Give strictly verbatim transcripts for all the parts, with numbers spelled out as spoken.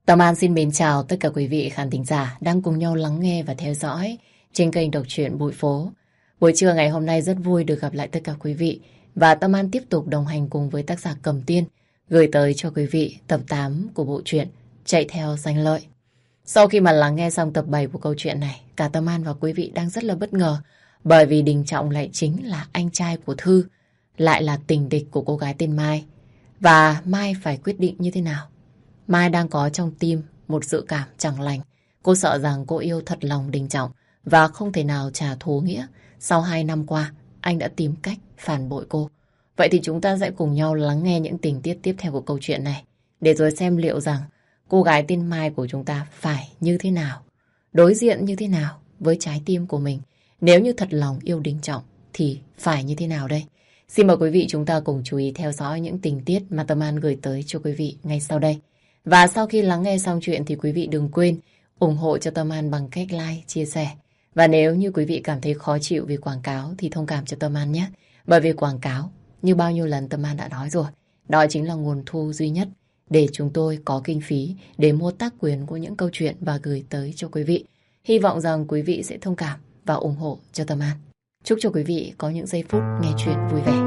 Tâm An xin mến chào tất cả quý vị khán thính giả đang cùng nhau lắng nghe và theo dõi trên kênh đọc truyện Bụi Phố. Buổi trưa ngày hôm nay rất vui được gặp lại tất cả quý vị và Tâm An tiếp tục đồng hành cùng với tác giả Cầm Tiên gửi tới cho quý vị tập tám của bộ truyện Chạy Theo Danh Lợi. Sau khi mà lắng nghe xong tập bảy của câu chuyện này, cả Tâm An và quý vị đang rất là bất ngờ bởi vì Đình Trọng lại chính là anh trai của Thư, lại là tình địch của cô gái tên Mai. Và Mai phải quyết định như thế nào? Mai đang có trong tim một dự cảm chẳng lành. Cô sợ rằng cô yêu thật lòng Đình Trọng và không thể nào trả thù nghĩa. Sau hai năm qua, anh đã tìm cách phản bội cô. Vậy thì chúng ta sẽ cùng nhau lắng nghe những tình tiết tiếp theo của câu chuyện này, để rồi xem liệu rằng cô gái tên Mai của chúng ta phải như thế nào, đối diện như thế nào với trái tim của mình. Nếu như thật lòng yêu Đình Trọng thì phải như thế nào đây? Xin mời quý vị chúng ta cùng chú ý theo dõi những tình tiết mà Tâm An gửi tới cho quý vị ngay sau đây. Và sau khi lắng nghe xong chuyện thì quý vị đừng quên ủng hộ cho Tâm An bằng cách like, chia sẻ. Và nếu như quý vị cảm thấy khó chịu vì quảng cáo thì thông cảm cho Tâm An nhé. Bởi vì quảng cáo, như bao nhiêu lần Tâm An đã nói rồi, đó chính là nguồn thu duy nhất để chúng tôi có kinh phí để mua tác quyền của những câu chuyện và gửi tới cho quý vị. Hy vọng rằng quý vị sẽ thông cảm và ủng hộ cho Tâm An. Chúc cho quý vị có những giây phút nghe chuyện vui vẻ.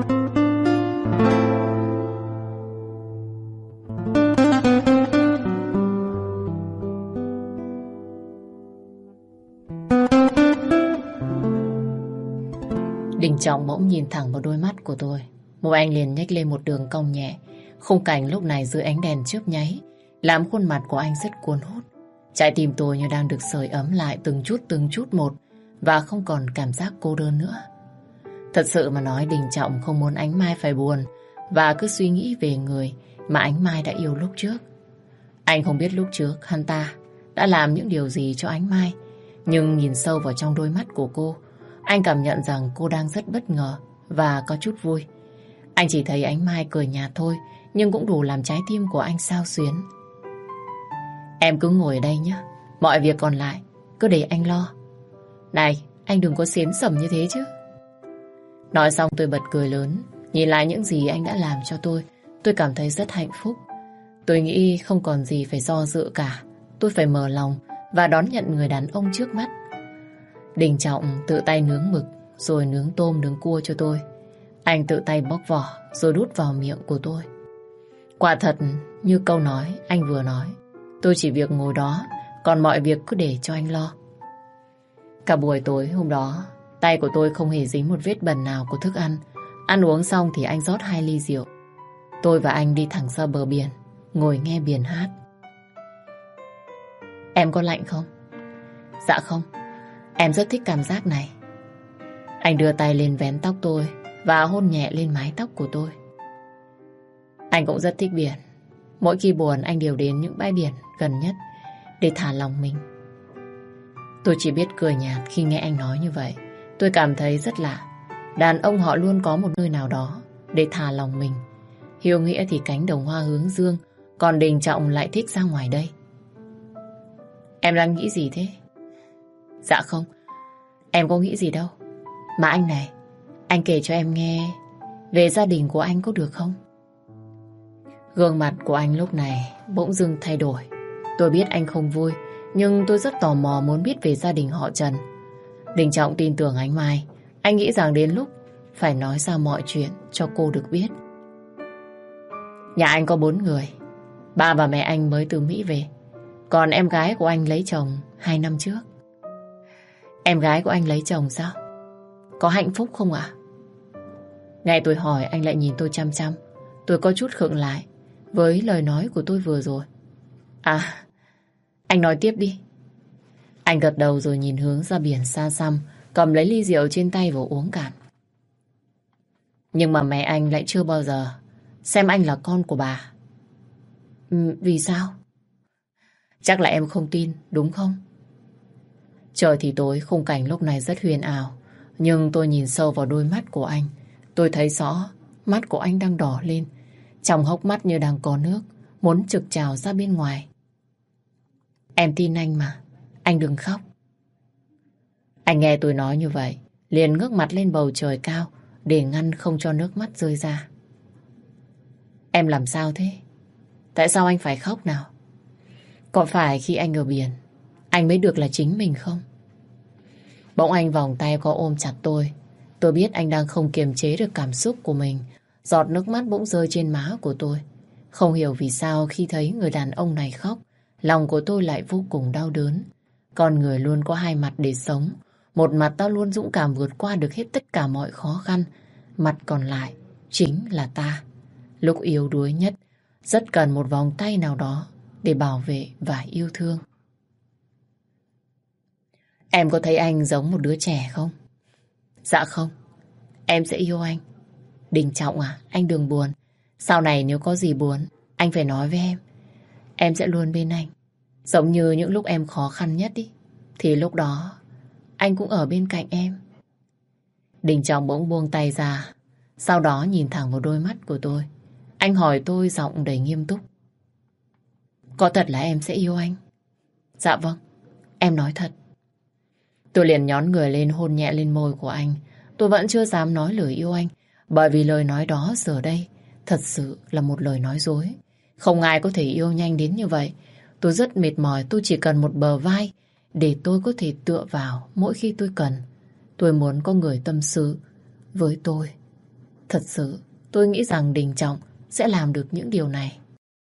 Đình Trọng bỗng nhìn thẳng vào đôi mắt của tôi. Môi anh liền nhếch lên một đường cong nhẹ. Khung cảnh lúc này dưới ánh đèn chớp nháy làm khuôn mặt của anh rất cuốn hút. Trái tim tôi như đang được sưởi ấm lại từng chút từng chút một và không còn cảm giác cô đơn nữa. Thật sự mà nói, Đình Trọng không muốn Ánh Mai phải buồn và cứ suy nghĩ về người mà Ánh Mai đã yêu lúc trước. Anh không biết lúc trước hắn ta đã làm những điều gì cho Ánh Mai, nhưng nhìn sâu vào trong đôi mắt của cô, anh cảm nhận rằng cô đang rất bất ngờ và có chút vui. Anh chỉ thấy Ánh Mai cười nhạt thôi, nhưng cũng đủ làm trái tim của anh xao xuyến. Em cứ ngồi ở đây nhé, mọi việc còn lại cứ để anh lo. Này, anh đừng có xến xẩm như thế chứ. Nói xong tôi bật cười lớn, nhìn lại những gì anh đã làm cho tôi. Tôi cảm thấy rất hạnh phúc. Tôi nghĩ không còn gì phải do dự cả. Tôi phải mở lòng và đón nhận người đàn ông trước mắt. Đình Trọng tự tay nướng mực, rồi nướng tôm nướng cua cho tôi. Anh tự tay bóc vỏ, rồi đút vào miệng của tôi. Quả thật, như câu nói anh vừa nói, tôi chỉ việc ngồi đó, còn mọi việc cứ để cho anh lo. Cả buổi tối hôm đó, tay của tôi không hề dính một vết bẩn nào của thức ăn. Ăn uống xong thì anh rót hai ly rượu. Tôi và anh đi thẳng ra bờ biển, ngồi nghe biển hát. Em có lạnh không? Dạ không, em rất thích cảm giác này. Anh đưa tay lên vén tóc tôi và hôn nhẹ lên mái tóc của tôi. Anh cũng rất thích biển. Mỗi khi buồn anh đều đến những bãi biển gần nhất để thả lòng mình. Tôi chỉ biết cười nhạt khi nghe anh nói như vậy. Tôi cảm thấy rất lạ. Đàn ông họ luôn có một nơi nào đó để thả lòng mình. Hiếu nghĩa thì cánh đồng hoa hướng dương, còn Đình Trọng lại thích ra ngoài đây. Em đang nghĩ gì thế? Dạ không, em có nghĩ gì đâu. Mà anh này, anh kể cho em nghe về gia đình của anh có được không? Gương mặt của anh lúc này bỗng dưng thay đổi. Tôi biết anh không vui, nhưng tôi rất tò mò muốn biết về gia đình họ Trần. Đình Trọng tin tưởng Ánh Mai. Anh nghĩ rằng đến lúc phải nói ra mọi chuyện cho cô được biết. Nhà anh có bốn người. Ba và mẹ anh mới từ Mỹ về. Còn em gái của anh lấy chồng hai năm trước. Em gái của anh lấy chồng sao? Có hạnh phúc không ạ? Nghe tôi hỏi anh lại nhìn tôi chăm chăm. Tôi có chút khựng lại với lời nói của tôi vừa rồi. À, anh nói tiếp đi. Anh gật đầu rồi nhìn hướng ra biển xa xăm, cầm lấy ly rượu trên tay và uống cạn. Nhưng mà mẹ anh lại chưa bao giờ xem anh là con của bà. Ừ, vì sao? Chắc là em không tin, đúng không? Trời thì tối, khung cảnh lúc này rất huyền ảo. Nhưng tôi nhìn sâu vào đôi mắt của anh. Tôi thấy rõ mắt của anh đang đỏ lên. Trong hốc mắt như đang có nước, muốn trực trào ra bên ngoài. Em tin anh mà, anh đừng khóc. Anh nghe tôi nói như vậy, liền ngước mặt lên bầu trời cao để ngăn không cho nước mắt rơi ra. Em làm sao thế? Tại sao anh phải khóc nào? Có phải khi anh ở biển, anh mới được là chính mình không? Bỗng anh vòng tay có ôm chặt tôi. Tôi biết anh đang không kiềm chế được cảm xúc của mình. Giọt nước mắt bỗng rơi trên má của tôi. Không hiểu vì sao khi thấy người đàn ông này khóc, lòng của tôi lại vô cùng đau đớn. Con người luôn có hai mặt để sống. Một mặt ta luôn dũng cảm vượt qua được hết tất cả mọi khó khăn. Mặt còn lại chính là ta. Lúc yếu đuối nhất, rất cần một vòng tay nào đó để bảo vệ và yêu thương. Em có thấy anh giống một đứa trẻ không? Dạ không. Em sẽ yêu anh. Đình Trọng à, anh đừng buồn. Sau này nếu có gì buồn, anh phải nói với em. Em sẽ luôn bên anh. Giống như những lúc em khó khăn nhất ý, thì lúc đó anh cũng ở bên cạnh em. Đình Trọng bỗng buông tay ra, sau đó nhìn thẳng vào đôi mắt của tôi. Anh hỏi tôi giọng đầy nghiêm túc. Có thật là em sẽ yêu anh? Dạ vâng, em nói thật. Tôi liền nhón người lên hôn nhẹ lên môi của anh. Tôi vẫn chưa dám nói lời yêu anh, bởi vì lời nói đó giờ đây thật sự là một lời nói dối. Không ai có thể yêu nhanh đến như vậy. Tôi rất mệt mỏi, tôi chỉ cần một bờ vai để tôi có thể tựa vào mỗi khi tôi cần. Tôi muốn có người tâm sự với tôi. Thật sự, tôi nghĩ rằng Đình Trọng sẽ làm được những điều này.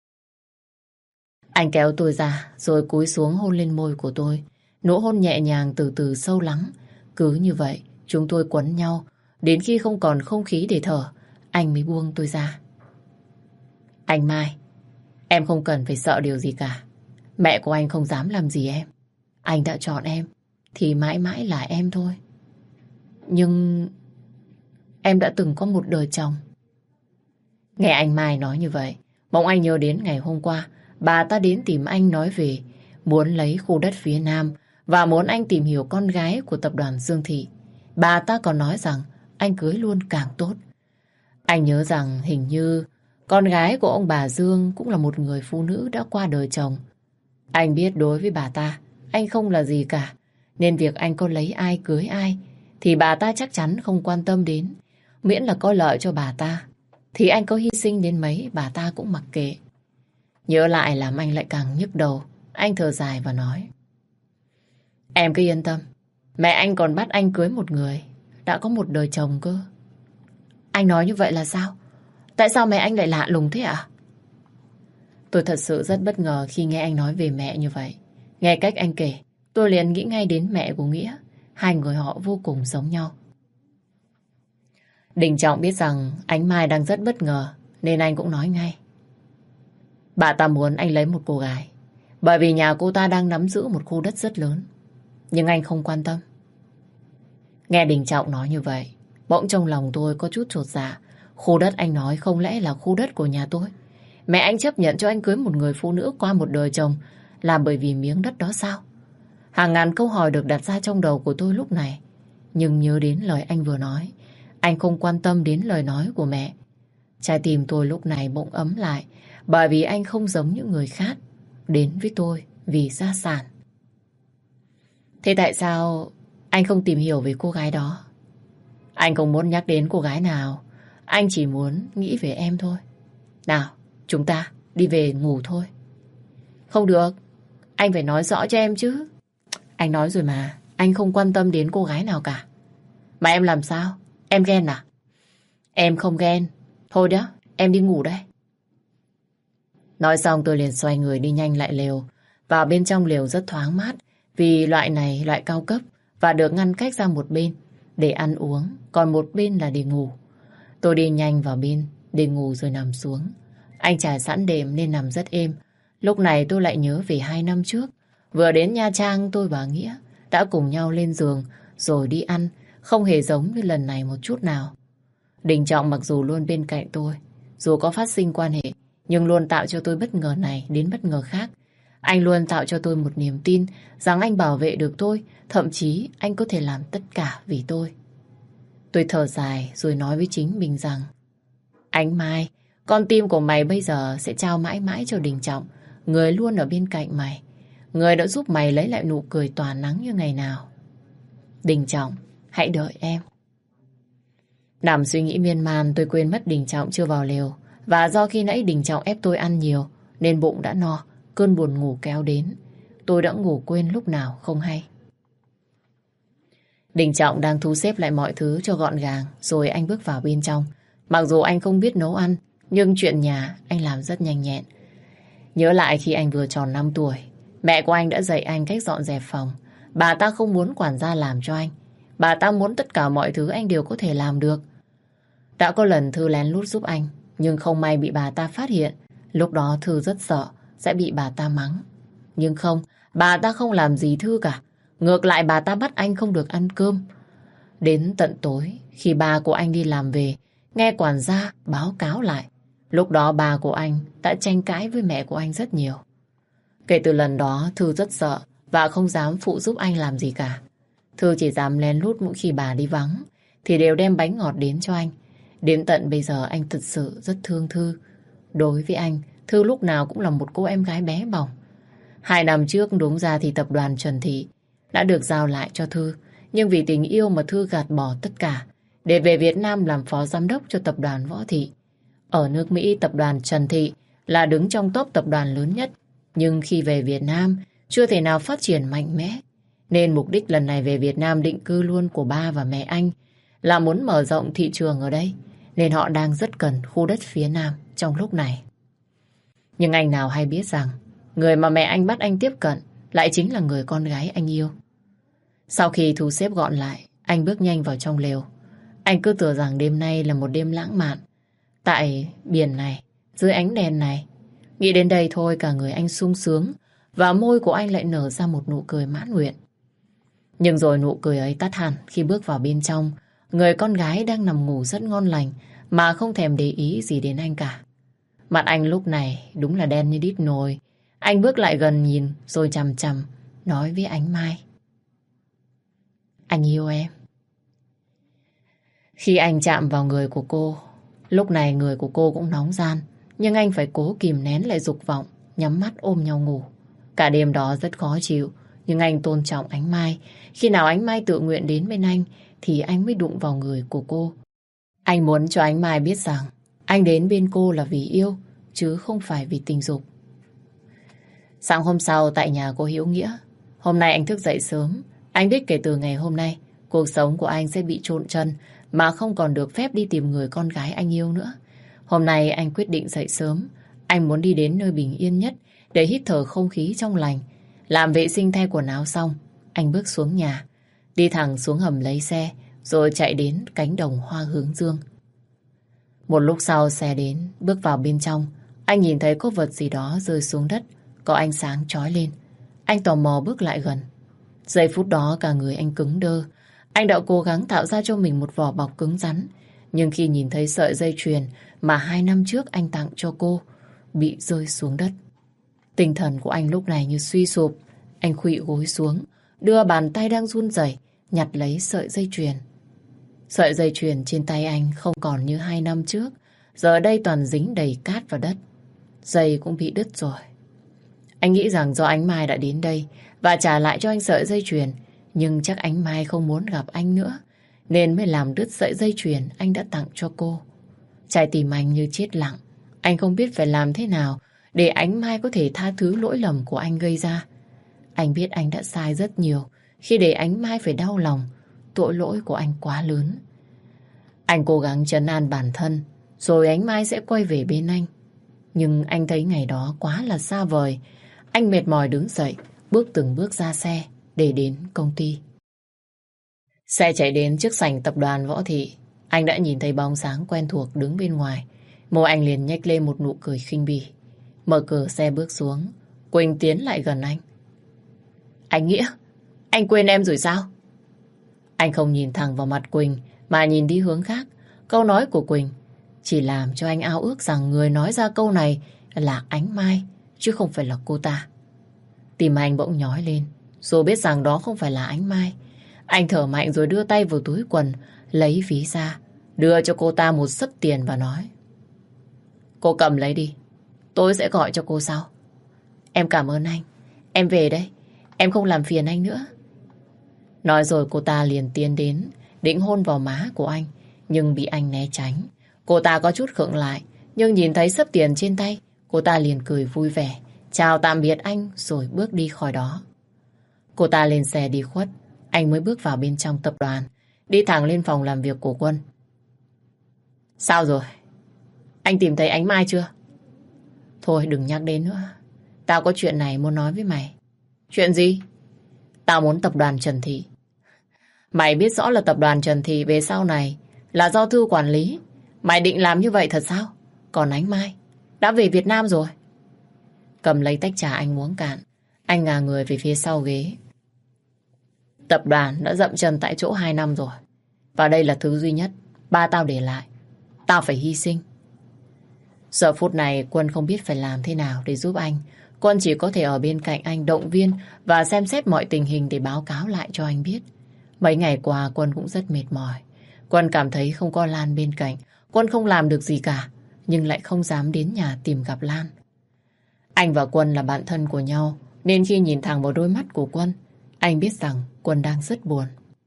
Anh kéo tôi ra, rồi cúi xuống hôn lên môi của tôi. Nụ hôn nhẹ nhàng từ từ sâu lắng. Cứ như vậy, chúng tôi quấn nhau. Đến khi không còn không khí để thở, anh mới buông tôi ra. Anh Mai, em không cần phải sợ điều gì cả. Mẹ của anh không dám làm gì em. Anh đã chọn em, thì mãi mãi là em thôi. Nhưng em đã từng có một đời chồng. Nghe anh Mai nói như vậy, bỗng anh nhớ đến ngày hôm qua, bà ta đến tìm anh nói về muốn lấy khu đất phía Nam và muốn anh tìm hiểu con gái của tập đoàn Dương Thị. Bà ta còn nói rằng anh cưới luôn càng tốt. Anh nhớ rằng hình như con gái của ông bà Dương cũng là một người phụ nữ đã qua đời chồng. Anh biết đối với bà ta, anh không là gì cả, nên việc anh có lấy ai cưới ai thì bà ta chắc chắn không quan tâm đến. Miễn là có lợi cho bà ta, thì anh có hy sinh đến mấy bà ta cũng mặc kệ. Nhớ lại làm anh lại càng nhức đầu. Anh thở dài và nói: Em cứ yên tâm, mẹ anh còn bắt anh cưới một người đã có một đời chồng cơ. Anh nói như vậy là sao? Tại sao mẹ anh lại lạ lùng thế ạ? Tôi thật sự rất bất ngờ khi nghe anh nói về mẹ như vậy. Nghe cách anh kể, tôi liền nghĩ ngay đến mẹ của Nghĩa. Hai người họ vô cùng giống nhau. Đình Trọng biết rằng anh Mai đang rất bất ngờ, nên anh cũng nói ngay: Bà ta muốn anh lấy một cô gái, bởi vì nhà cô ta đang nắm giữ một khu đất rất lớn. Nhưng anh không quan tâm. Nghe Đình Trọng nói như vậy, bỗng trong lòng tôi có chút chột dạ. Khu đất anh nói không lẽ là khu đất của nhà tôi? Mẹ anh chấp nhận cho anh cưới một người phụ nữ qua một đời chồng là bởi vì miếng đất đó sao? Hàng ngàn câu hỏi được đặt ra trong đầu của tôi lúc này. Nhưng nhớ đến lời anh vừa nói, anh không quan tâm đến lời nói của mẹ. Trái tim tôi lúc này bỗng ấm lại, bởi vì anh không giống những người khác đến với tôi vì gia sản. Thế tại sao anh không tìm hiểu về cô gái đó? Anh không muốn nhắc đến cô gái nào, anh chỉ muốn nghĩ về em thôi. Nào, chúng ta đi về ngủ thôi. Không được, anh phải nói rõ cho em chứ. Anh nói rồi mà, anh không quan tâm đến cô gái nào cả. Mà em làm sao? Em ghen à? Em không ghen. Thôi đó, em đi ngủ đây. Nói xong tôi liền xoay người đi nhanh lại lều. Vào bên trong lều rất thoáng mát, vì loại này loại cao cấp và được ngăn cách ra một bên để ăn uống, còn một bên là để ngủ. Tôi đi nhanh vào bên để ngủ rồi nằm xuống. Anh trải sẵn đệm nên nằm rất êm. Lúc này tôi lại nhớ về hai năm trước. Vừa đến Nha Trang tôi và Nghĩa đã cùng nhau lên giường rồi đi ăn, không hề giống như lần này một chút nào. Đình Trọng mặc dù luôn bên cạnh tôi, dù có phát sinh quan hệ, nhưng luôn tạo cho tôi bất ngờ này đến bất ngờ khác. Anh luôn tạo cho tôi một niềm tin rằng anh bảo vệ được tôi, thậm chí anh có thể làm tất cả vì tôi. Tôi thở dài rồi nói với chính mình rằng: Anh Mai, con tim của mày bây giờ sẽ trao mãi mãi cho Đình Trọng, người luôn ở bên cạnh mày, người đã giúp mày lấy lại nụ cười tỏa nắng như ngày nào. Đình Trọng, hãy đợi em. Nằm suy nghĩ miên man, tôi quên mất Đình Trọng chưa vào lều. Và do khi nãy Đình Trọng ép tôi ăn nhiều nên bụng đã no, cơn buồn ngủ kéo đến. Tôi đã ngủ quên lúc nào không hay. Đình Trọng đang thu xếp lại mọi thứ cho gọn gàng, rồi anh bước vào bên trong. Mặc dù anh không biết nấu ăn, nhưng chuyện nhà anh làm rất nhanh nhẹn. Nhớ lại khi anh vừa tròn năm tuổi, mẹ của anh đã dạy anh cách dọn dẹp phòng. Bà ta không muốn quản gia làm cho anh. Bà ta muốn tất cả mọi thứ anh đều có thể làm được. Đã có lần Thư lén lút giúp anh, nhưng không may bị bà ta phát hiện. Lúc đó Thư rất sợ sẽ bị bà ta mắng. Nhưng không, bà ta không làm gì Thư cả. Ngược lại bà ta bắt anh không được ăn cơm. Đến tận tối, khi ba của anh đi làm về, nghe quản gia báo cáo lại. Lúc đó bà của anh đã tranh cãi với mẹ của anh rất nhiều. Kể từ lần đó, Thư rất sợ và không dám phụ giúp anh làm gì cả. Thư chỉ dám lén lút mỗi khi bà đi vắng, thì đều đem bánh ngọt đến cho anh. Đến tận bây giờ anh thực sự rất thương Thư. Đối với anh, Thư lúc nào cũng là một cô em gái bé bỏng. Hai năm trước đúng ra thì tập đoàn Trần Thị đã được giao lại cho Thư. Nhưng vì tình yêu mà Thư gạt bỏ tất cả để về Việt Nam làm phó giám đốc cho tập đoàn Võ Thị. Ở nước Mỹ, tập đoàn Trần Thị là đứng trong top tập đoàn lớn nhất. Nhưng khi về Việt Nam, chưa thể nào phát triển mạnh mẽ. Nên mục đích lần này về Việt Nam định cư luôn của ba và mẹ anh là muốn mở rộng thị trường ở đây. Nên họ đang rất cần khu đất phía Nam trong lúc này. Nhưng anh nào hay biết rằng người mà mẹ anh bắt anh tiếp cận lại chính là người con gái anh yêu. Sau khi thu xếp gọn lại, anh bước nhanh vào trong lều. Anh cứ tưởng rằng đêm nay là một đêm lãng mạn. Tại biển này, dưới ánh đèn này. Nghĩ đến đây thôi cả người anh sung sướng và môi của anh lại nở ra một nụ cười mãn nguyện. Nhưng rồi nụ cười ấy tắt hẳn khi bước vào bên trong. Người con gái đang nằm ngủ rất ngon lành mà không thèm để ý gì đến anh cả. Mặt anh lúc này đúng là đen như đít nồi. Anh bước lại gần nhìn rồi chằm chằm nói với Ánh Mai. Anh yêu em. Khi anh chạm vào người của cô, lúc này người của cô cũng nóng ran. Nhưng anh phải cố kìm nén lại dục vọng, nhắm mắt ôm nhau ngủ. Cả đêm đó rất khó chịu, nhưng anh tôn trọng Ánh Mai. Khi nào Ánh Mai tự nguyện đến bên anh thì anh mới đụng vào người của cô. Anh muốn cho Ánh Mai biết rằng anh đến bên cô là vì yêu, chứ không phải vì tình dục. Sáng hôm sau tại nhà cô Hiếu Nghĩa, hôm nay anh thức dậy sớm. Anh biết kể từ ngày hôm nay, cuộc sống của anh sẽ bị chôn chân mà không còn được phép đi tìm người con gái anh yêu nữa. Hôm nay anh quyết định dậy sớm. Anh muốn đi đến nơi bình yên nhất để hít thở không khí trong lành. Làm vệ sinh thay quần áo xong, anh bước xuống nhà, đi thẳng xuống hầm lấy xe, rồi chạy đến cánh đồng hoa hướng dương. Một lúc sau xe đến, bước vào bên trong, anh nhìn thấy có vật gì đó rơi xuống đất, có ánh sáng chói lên. Anh tò mò bước lại gần. Giây phút đó cả người anh cứng đơ. Anh đã cố gắng tạo ra cho mình một vỏ bọc cứng rắn. Nhưng khi nhìn thấy sợi dây chuyền mà hai năm trước anh tặng cho cô bị rơi xuống đất, tinh thần của anh lúc này như suy sụp. Anh khuỵu gối xuống, đưa bàn tay đang run rẩy nhặt lấy sợi dây chuyền. Sợi dây chuyền trên tay anh không còn như hai năm trước. Giờ đây toàn dính đầy cát và đất. Dây cũng bị đứt rồi. Anh nghĩ rằng do Ánh Mai đã đến đây và trả lại cho anh sợi dây chuyền, nhưng chắc Ánh Mai không muốn gặp anh nữa, nên mới làm đứt sợi dây chuyền anh đã tặng cho cô. Trái tim anh như chết lặng. Anh không biết phải làm thế nào để Ánh Mai có thể tha thứ lỗi lầm của anh gây ra. Anh biết anh đã sai rất nhiều khi để Ánh Mai phải đau lòng. Tội lỗi của anh quá lớn. Anh cố gắng trấn an bản thân, rồi Ánh Mai sẽ quay về bên anh. Nhưng anh thấy ngày đó quá là xa vời. Anh mệt mỏi đứng dậy, bước từng bước ra xe để đến công ty. Xe chạy đến trước sảnh tập đoàn Võ Thị. Anh đã nhìn thấy bóng sáng quen thuộc đứng bên ngoài. Môi anh liền nhếch lên một nụ cười khinh bỉ. Mở cửa xe bước xuống. Quỳnh tiến lại gần anh. Anh Nghĩa, anh quên em rồi sao? Anh không nhìn thẳng vào mặt Quỳnh mà nhìn đi hướng khác. Câu nói của Quỳnh chỉ làm cho anh ao ước rằng người nói ra câu này là Ánh Mai, chứ không phải là cô ta. Tim anh bỗng nhói lên, dù biết rằng đó không phải là Ánh Mai. Anh thở mạnh rồi đưa tay vào túi quần, lấy ví ra, đưa cho cô ta một xấp tiền và nói: Cô cầm lấy đi, tôi sẽ gọi cho cô sau. Em cảm ơn anh, em về đây, em không làm phiền anh nữa. Nói rồi cô ta liền tiến đến, định hôn vào má của anh, nhưng bị anh né tránh. Cô ta có chút khựng lại, nhưng nhìn thấy xấp tiền trên tay, cô ta liền cười vui vẻ, chào tạm biệt anh rồi bước đi khỏi đó. Cô ta lên xe đi khuất, anh mới bước vào bên trong tập đoàn, đi thẳng lên phòng làm việc của Quân. Sao rồi? Anh tìm thấy Ánh Mai chưa? Thôi đừng nhắc đến nữa. Tao có chuyện này muốn nói với mày. Chuyện gì? Tao muốn tập đoàn Trần Thị. Mày biết rõ là tập đoàn Trần Thị về sau này là do Thư quản lý. Mày định làm như vậy thật sao? Còn Ánh Mai đã về Việt Nam rồi. Cầm lấy tách trà anh uống cạn. Anh ngả người về phía sau ghế. Tập đoàn đã dậm chân tại chỗ hai năm rồi. Và đây là thứ duy nhất ba tao để lại. Tao phải hy sinh. Giờ phút này Quân không biết phải làm thế nào để giúp anh. Quân chỉ có thể ở bên cạnh anh động viên và xem xét mọi tình hình để báo cáo lại cho anh biết. Mấy ngày qua Quân cũng rất mệt mỏi. Quân cảm thấy không có Lan bên cạnh. Quân không làm được gì cả, nhưng lại không dám đến nhà tìm gặp Lan. Anh và Quân là bạn thân của nhau, nên khi nhìn thẳng vào đôi mắt của Quân, anh biết rằng Quân đang rất buồn.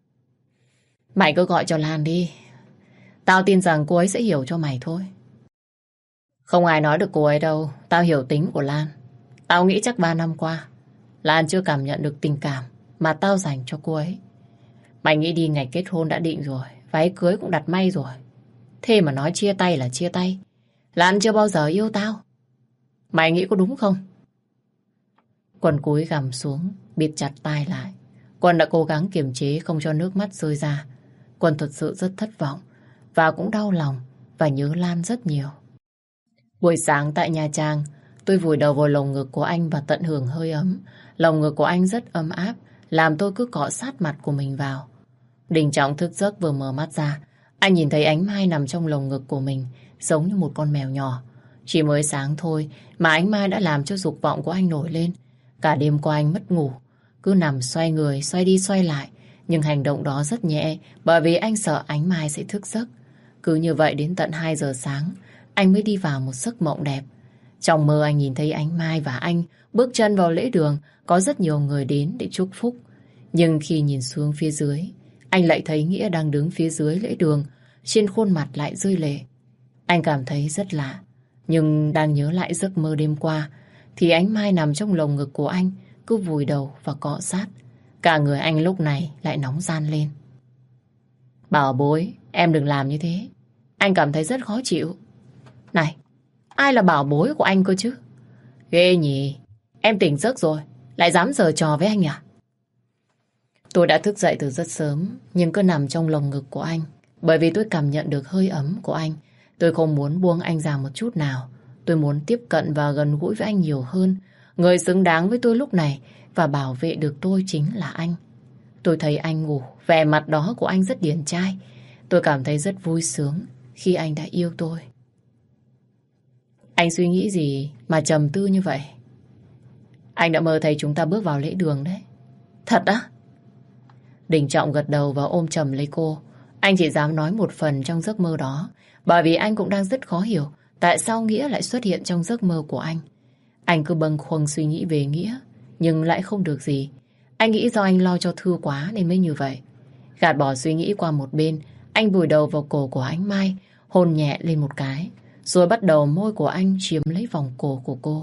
Mày cứ gọi cho Lan đi. Tao tin rằng cô ấy sẽ hiểu cho mày thôi. Không ai nói được cô ấy đâu. Tao hiểu tính của Lan. Tao nghĩ chắc ba năm qua Lan chưa cảm nhận được tình cảm mà tao dành cho cô ấy. Mày nghĩ đi, ngày kết hôn đã định rồi, váy cưới cũng đặt may rồi. Thế mà nói chia tay là chia tay. Lan chưa bao giờ yêu tao. Mày nghĩ có đúng không? Quân cúi gằm xuống, bịt chặt tai lại. Quân đã cố gắng kiềm chế không cho nước mắt rơi ra. Quân thật sự rất thất vọng và cũng đau lòng và nhớ Lan rất nhiều. Buổi sáng tại Nha Trang, tôi vùi đầu vào lồng ngực của anh và tận hưởng hơi ấm. Lồng ngực của anh rất ấm áp, làm tôi cứ cọ sát mặt của mình vào. Đình Trọng thức giấc vừa mở mắt ra, anh nhìn thấy Ánh Mai nằm trong lồng ngực của mình, giống như một con mèo nhỏ. Chỉ mới sáng thôi mà Ánh Mai đã làm cho dục vọng của anh nổi lên. Cả đêm qua anh mất ngủ, cứ nằm xoay người, xoay đi xoay lại. Nhưng hành động đó rất nhẹ, bởi vì anh sợ Ánh Mai sẽ thức giấc. Cứ như vậy đến tận hai giờ sáng, anh mới đi vào một giấc mộng đẹp. Trong mơ anh nhìn thấy Ánh Mai và anh bước chân vào lễ đường, có rất nhiều người đến để chúc phúc. Nhưng khi nhìn xuống phía dưới, anh lại thấy Nghĩa đang đứng phía dưới lễ đường, trên khuôn mặt lại rơi lệ. Anh cảm thấy rất lạ, nhưng đang nhớ lại giấc mơ đêm qua, thì Ánh Mai nằm trong lồng ngực của anh, cứ vùi đầu và cọ sát. Cả người anh lúc này lại nóng ran lên. Bảo bối, em đừng làm như thế. Anh cảm thấy rất khó chịu. Này, ai là bảo bối của anh cơ chứ? Ghê nhỉ, em tỉnh giấc rồi, lại dám giở trò với anh à? Tôi đã thức dậy từ rất sớm, nhưng cứ nằm trong lồng ngực của anh. Bởi vì tôi cảm nhận được hơi ấm của anh. Tôi không muốn buông anh ra một chút nào. Tôi muốn tiếp cận và gần gũi với anh nhiều hơn. Người xứng đáng với tôi lúc này và bảo vệ được tôi chính là anh. Tôi thấy anh ngủ, vẻ mặt đó của anh rất điển trai. Tôi cảm thấy rất vui sướng khi anh đã yêu tôi. Anh suy nghĩ gì mà trầm tư như vậy? Anh đã mơ thấy chúng ta bước vào lễ đường đấy. Thật á? Đình Trọng gật đầu và ôm chầm lấy cô. Anh chỉ dám nói một phần trong giấc mơ đó, bởi vì anh cũng đang rất khó hiểu tại sao Nghĩa lại xuất hiện trong giấc mơ của anh. Anh cứ bâng khuâng suy nghĩ về Nghĩa, nhưng lại không được gì. Anh nghĩ do anh lo cho Thư quá nên mới như vậy. Gạt bỏ suy nghĩ qua một bên, anh vùi đầu vào cổ của Ánh Mai, hôn nhẹ lên một cái, rồi bắt đầu môi của anh chiếm lấy vòng cổ của cô.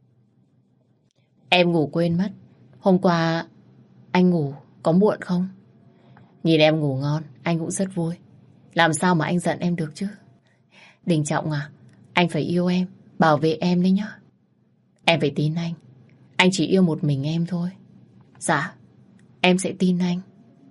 Em ngủ quên mất. Hôm qua anh ngủ có muộn không? Nhìn em ngủ ngon, anh cũng rất vui. Làm sao mà anh giận em được chứ? Đình Trọng à, anh phải yêu em, bảo vệ em đấy nhá. Em phải tin anh. Anh chỉ yêu một mình em thôi. Dạ, em sẽ tin anh.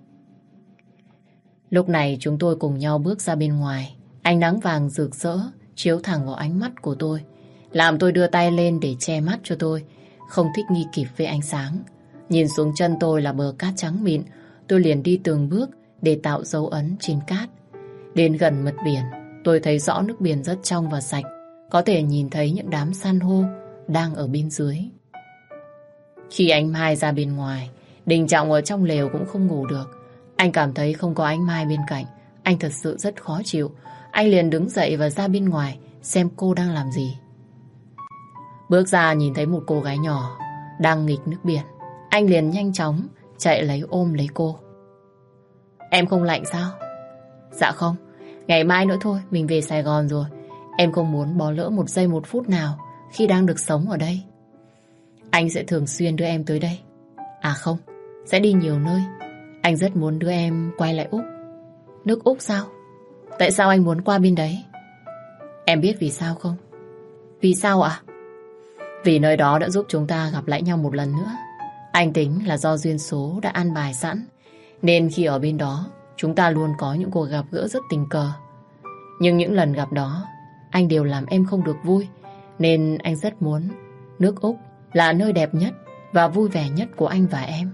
Lúc này chúng tôi cùng nhau bước ra bên ngoài. Ánh nắng vàng rực rỡ chiếu thẳng vào ánh mắt của tôi, làm tôi đưa tay lên để che mắt cho tôi không thích nghi kịp với ánh sáng. Nhìn xuống chân tôi là bờ cát trắng mịn. Tôi liền đi từng bước để tạo dấu ấn trên cát. Đến gần mặt biển, tôi thấy rõ nước biển rất trong và sạch, có thể nhìn thấy những đám san hô đang ở bên dưới. Khi Ánh Mai ra bên ngoài, Đình Trọng ở trong lều cũng không ngủ được. Anh cảm thấy không có Ánh Mai bên cạnh, anh thật sự rất khó chịu. Anh liền đứng dậy và ra bên ngoài xem cô đang làm gì. Bước ra nhìn thấy một cô gái nhỏ đang nghịch nước biển. Anh liền nhanh chóng chạy lấy ôm lấy cô. Em không lạnh sao? Dạ không, ngày mai nữa thôi mình về Sài Gòn rồi. Em không muốn bỏ lỡ một giây một phút nào khi đang được sống ở đây. anh sẽ thường xuyên đưa em tới đây. À không, sẽ đi nhiều nơi. Anh rất muốn đưa em quay lại Úc. Nước Úc sao? Tại sao anh muốn qua bên đấy? Em biết vì sao không? Vì sao ạ? Vì nơi đó đã giúp chúng ta gặp lại nhau một lần nữa. Anh tính là do duyên số đã an bài sẵn, nên khi ở bên đó chúng ta luôn có những cuộc gặp gỡ rất tình cờ. Nhưng những lần gặp đó anh đều làm em không được vui. Nên anh rất muốn nước Úc là nơi đẹp nhất và vui vẻ nhất của anh và em.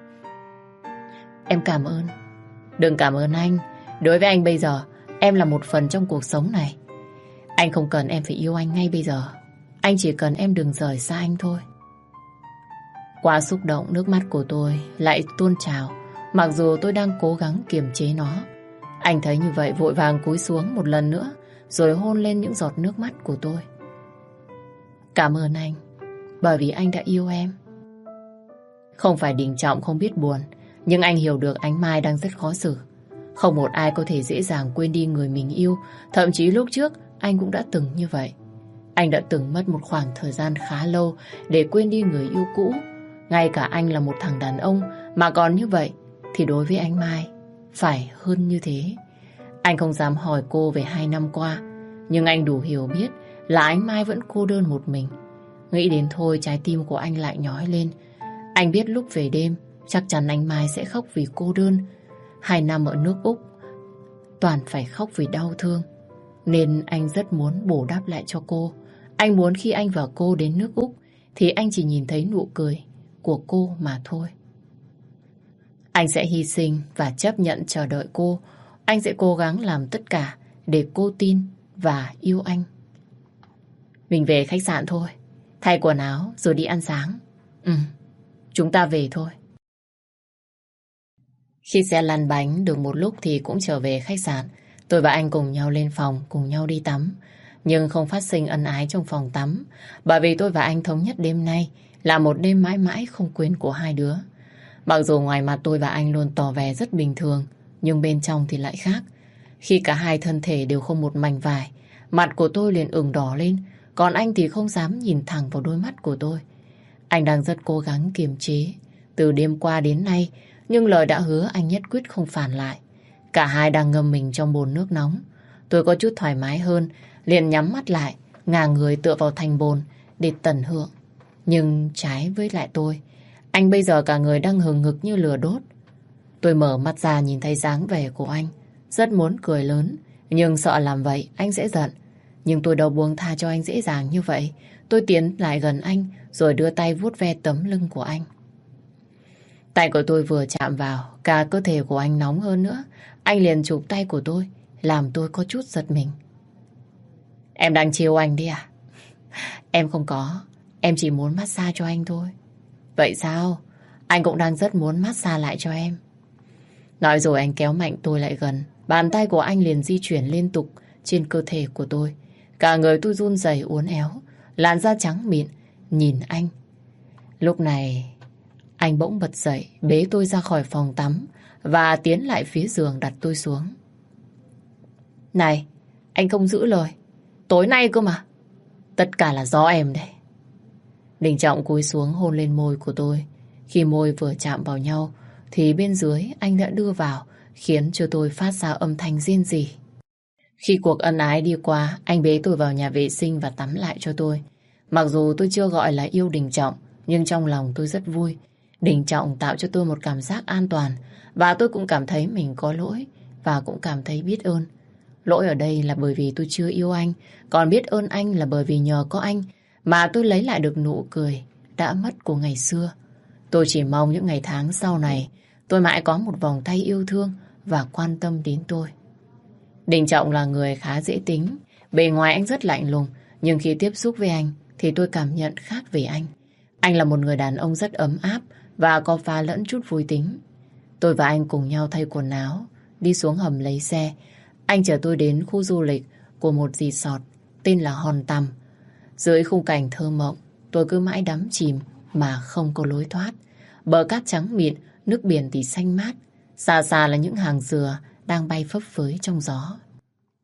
Em cảm ơn. Đừng cảm ơn anh. Đối với anh bây giờ em là một phần trong cuộc sống này. Anh không cần em phải yêu anh ngay bây giờ. Anh chỉ cần em đừng rời xa anh thôi. Quá xúc động, nước mắt của tôi lại tuôn trào, mặc dù tôi đang cố gắng kiềm chế nó. Anh thấy như vậy vội vàng cúi xuống một lần nữa, rồi hôn lên những giọt nước mắt của tôi. Cảm ơn anh, bởi vì anh đã yêu em. Không phải Đình Trọng không biết buồn, nhưng anh hiểu được Ánh Mai đang rất khó xử. Không một ai có thể dễ dàng quên đi người mình yêu. Thậm chí lúc trước anh cũng đã từng như vậy. Anh đã từng mất một khoảng thời gian khá lâu để quên đi người yêu cũ. Ngay cả anh là một thằng đàn ông mà còn như vậy, thì đối với Ánh Mai phải hơn như thế. Anh không dám hỏi cô về hai năm qua, nhưng anh đủ hiểu biết là Ánh Mai vẫn cô đơn một mình. Nghĩ đến thôi trái tim của anh lại nhói lên. Anh biết lúc về đêm chắc chắn Ánh Mai sẽ khóc vì cô đơn. Hai năm ở nước Úc toàn phải khóc vì đau thương, nên anh rất muốn bù đắp lại cho cô. Anh muốn khi anh và cô đến nước Úc thì anh chỉ nhìn thấy nụ cười của cô mà thôi. Anh sẽ hy sinh và chấp nhận chờ đợi cô. Anh sẽ cố gắng làm tất cả để cô tin và yêu anh. Mình về khách sạn thôi, thay quần áo rồi đi ăn sáng. Ừ, chúng ta về thôi. Khi xe lăn bánh được một lúc thì cũng trở về khách sạn. Tôi và anh cùng nhau lên phòng, cùng nhau đi tắm. Nhưng không phát sinh ân ái trong phòng tắm, bởi vì tôi và anh thống nhất đêm nay là một đêm mãi mãi không quên của hai đứa. Mặc dù ngoài mặt tôi và anh luôn tỏ vẻ rất bình thường, nhưng bên trong thì lại khác. Khi cả hai thân thể đều không một mảnh vải, mặt của tôi liền ửng đỏ lên, còn anh thì không dám nhìn thẳng vào đôi mắt của tôi. Anh đang rất cố gắng kiềm chế từ đêm qua đến nay, nhưng lời đã hứa anh nhất quyết không phản lại. Cả hai đang ngâm mình trong bồn nước nóng. Tôi có chút thoải mái hơn, liền nhắm mắt lại, ngả người tựa vào thành bồn để tận hưởng. Nhưng trái với lại tôi, anh bây giờ cả người đang hừng hực như lửa đốt. Tôi mở mắt ra nhìn thấy dáng vẻ của anh, rất muốn cười lớn, nhưng sợ làm vậy anh sẽ giận. Nhưng tôi đâu buông tha cho anh dễ dàng như vậy. Tôi tiến lại gần anh rồi đưa tay vuốt ve tấm lưng của anh. Tay của tôi vừa chạm vào, cả cơ thể của anh nóng hơn nữa. Anh liền chụp tay của tôi, làm tôi có chút giật mình. Em đang chiều anh đi à? Em không có, em chỉ muốn massage cho anh thôi. Vậy sao? Anh cũng đang rất muốn massage lại cho em. Nói rồi anh kéo mạnh tôi lại gần. Bàn tay của anh liền di chuyển liên tục trên cơ thể của tôi. Cả người tôi run rẩy uốn éo, làn da trắng mịn, nhìn anh. Lúc này, anh bỗng bật dậy, bế tôi ra khỏi phòng tắm và tiến lại phía giường đặt tôi xuống. Này, anh không giữ lời. Tối nay cơ mà. Tất cả là do em đấy. Đình Trọng cúi xuống hôn lên môi của tôi. Khi môi vừa chạm vào nhau thì bên dưới anh đã đưa vào, khiến cho tôi phát ra âm thanh rên rỉ. Khi cuộc ân ái đi qua, anh bế tôi vào nhà vệ sinh và tắm lại cho tôi. Mặc dù tôi chưa gọi là yêu Đình Trọng, nhưng trong lòng tôi rất vui. Đình Trọng tạo cho tôi một cảm giác an toàn, và tôi cũng cảm thấy mình có lỗi và cũng cảm thấy biết ơn. Lỗi ở đây là bởi vì tôi chưa yêu anh, còn biết ơn anh là bởi vì nhờ có anh mà tôi lấy lại được nụ cười đã mất của ngày xưa. Tôi chỉ mong những ngày tháng sau này tôi mãi có một vòng tay yêu thương và quan tâm đến tôi. Đình Trọng là người khá dễ tính. Bề ngoài anh rất lạnh lùng, nhưng khi tiếp xúc với anh thì tôi cảm nhận khác về anh. Anh là một người đàn ông rất ấm áp và có pha lẫn chút vui tính. Tôi và anh cùng nhau thay quần áo, đi xuống hầm lấy xe. Anh chở tôi đến khu du lịch của một resort tên là Hòn Tầm. Dưới khung cảnh thơ mộng, tôi cứ mãi đắm chìm mà không có lối thoát. Bờ cát trắng mịn, nước biển thì xanh mát. Xa xa là những hàng dừa đang bay phấp phới trong gió.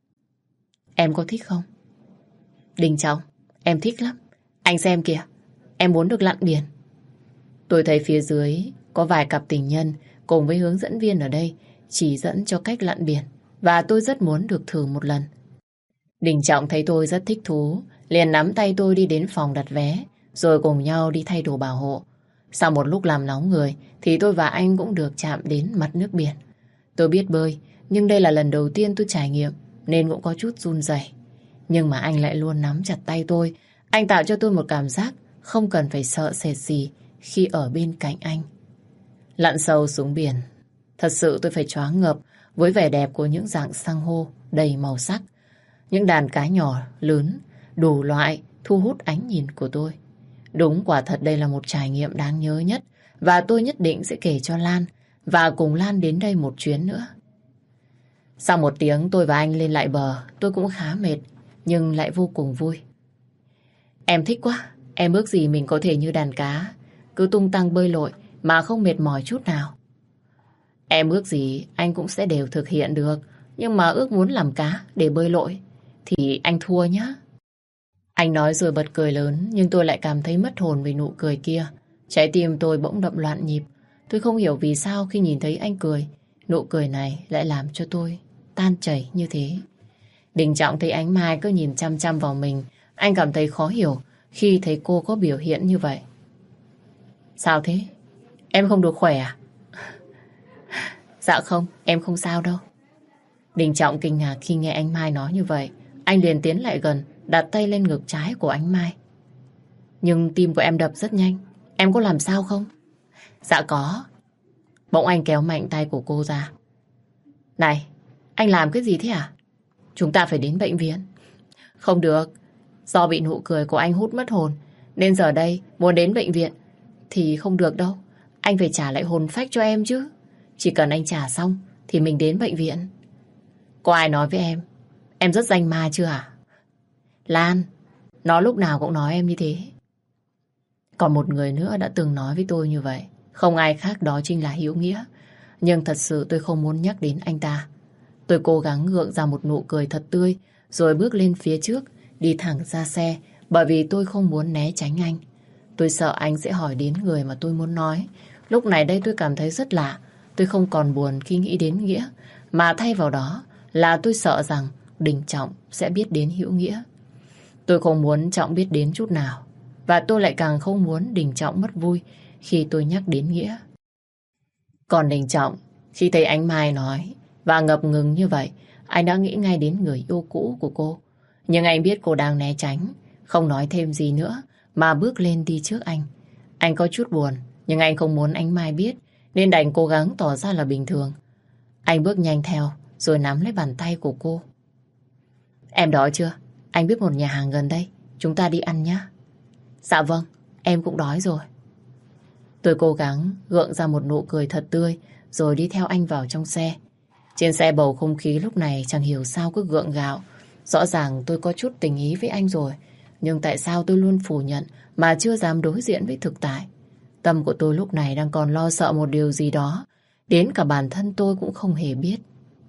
Em có thích không? Đình Trọng, em thích lắm. Anh xem kìa, em muốn được lặn biển. Tôi thấy phía dưới có vài cặp tình nhân cùng với hướng dẫn viên ở đây chỉ dẫn cho cách lặn biển và tôi rất muốn được thử một lần. Đình Trọng thấy tôi rất thích thú, liền nắm tay tôi đi đến phòng đặt vé, rồi cùng nhau đi thay đồ bảo hộ. Sau một lúc làm nóng người thì tôi và anh cũng được chạm đến mặt nước biển. Tôi biết bơi, nhưng đây là lần đầu tiên tôi trải nghiệm nên cũng có chút run rẩy. Nhưng mà anh lại luôn nắm chặt tay tôi. Anh tạo cho tôi một cảm giác không cần phải sợ sệt gì khi ở bên cạnh anh. Lặn sâu xuống biển, thật sự tôi phải choáng ngợp với vẻ đẹp của những dạng san hô đầy màu sắc. Những đàn cá nhỏ, lớn, đủ loại thu hút ánh nhìn của tôi. Đúng quả thật đây là một trải nghiệm đáng nhớ nhất và tôi nhất định sẽ kể cho Lan và cùng Lan đến đây một chuyến nữa. Sau một tiếng tôi và anh lên lại bờ, tôi cũng khá mệt nhưng lại vô cùng vui. Em thích quá, em ước gì mình có thể như đàn cá, cứ tung tăng bơi lội mà không mệt mỏi chút nào. Em ước gì anh cũng sẽ đều thực hiện được, nhưng mà ước muốn làm cá để bơi lội thì anh thua nhá. Anh nói rồi bật cười lớn, nhưng tôi lại cảm thấy mất hồn vì nụ cười kia. Trái tim tôi bỗng đập loạn nhịp. Tôi không hiểu vì sao khi nhìn thấy anh cười, nụ cười này lại làm cho tôi tan chảy như thế. Đình Trọng thấy Ánh Mai cứ nhìn chăm chăm vào mình. Anh cảm thấy khó hiểu khi thấy cô có biểu hiện như vậy. Sao thế? Em không được khỏe à? Dạ không, em không sao đâu. Đình Trọng kinh ngạc khi nghe Ánh Mai nói như vậy. Anh liền tiến lại gần, đặt tay lên ngực trái của Ánh Mai. Nhưng tim của em đập rất nhanh. Em có làm sao không? Dạ có. Bỗng anh kéo mạnh tay của cô ra. Này, anh làm cái gì thế à? Chúng ta phải đến bệnh viện. Không được. Do bị nụ cười của anh hút mất hồn, nên giờ đây muốn đến bệnh viện thì không được đâu. Anh phải trả lại hồn phách cho em chứ. Chỉ cần anh trả xong thì mình đến bệnh viện. Có ai nói với em em rất danh ma chưa à? Lan, nó lúc nào cũng nói em như thế. Còn một người nữa đã từng nói với tôi như vậy. Không ai khác, đó chính là Hiếu Nghĩa. Nhưng thật sự tôi không muốn nhắc đến anh ta. Tôi cố gắng gượng ra một nụ cười thật tươi, rồi bước lên phía trước, đi thẳng ra xe, bởi vì tôi không muốn né tránh anh. Tôi sợ anh sẽ hỏi đến người mà tôi muốn nói. Lúc này đây tôi cảm thấy rất lạ. Tôi không còn buồn khi nghĩ đến Nghĩa, mà thay vào đó là tôi sợ rằng Đình Trọng sẽ biết đến Hữu Nghĩa. Tôi không muốn Trọng biết đến chút nào, và tôi lại càng không muốn Đình Trọng mất vui khi tôi nhắc đến Nghĩa. Còn Đình Trọng, khi thấy Ánh Mai nói và ngập ngừng như vậy, anh đã nghĩ ngay đến người yêu cũ của cô. Nhưng anh biết cô đang né tránh, không nói thêm gì nữa, mà bước lên đi trước anh. Anh có chút buồn, nhưng anh không muốn Ánh Mai biết, nên đành cố gắng tỏ ra là bình thường. Anh bước nhanh theo, rồi nắm lấy bàn tay của cô. Em đói chưa? Anh biết một nhà hàng gần đây, chúng ta đi ăn nhé. Dạ vâng, em cũng đói rồi. Tôi cố gắng gượng ra một nụ cười thật tươi, rồi đi theo anh vào trong xe. Trên xe bầu không khí lúc này chẳng hiểu sao cứ gượng gạo. Rõ ràng tôi có chút tình ý với anh rồi, nhưng tại sao tôi luôn phủ nhận mà chưa dám đối diện với thực tại. Tâm của tôi lúc này đang còn lo sợ một điều gì đó, đến cả bản thân tôi cũng không hề biết.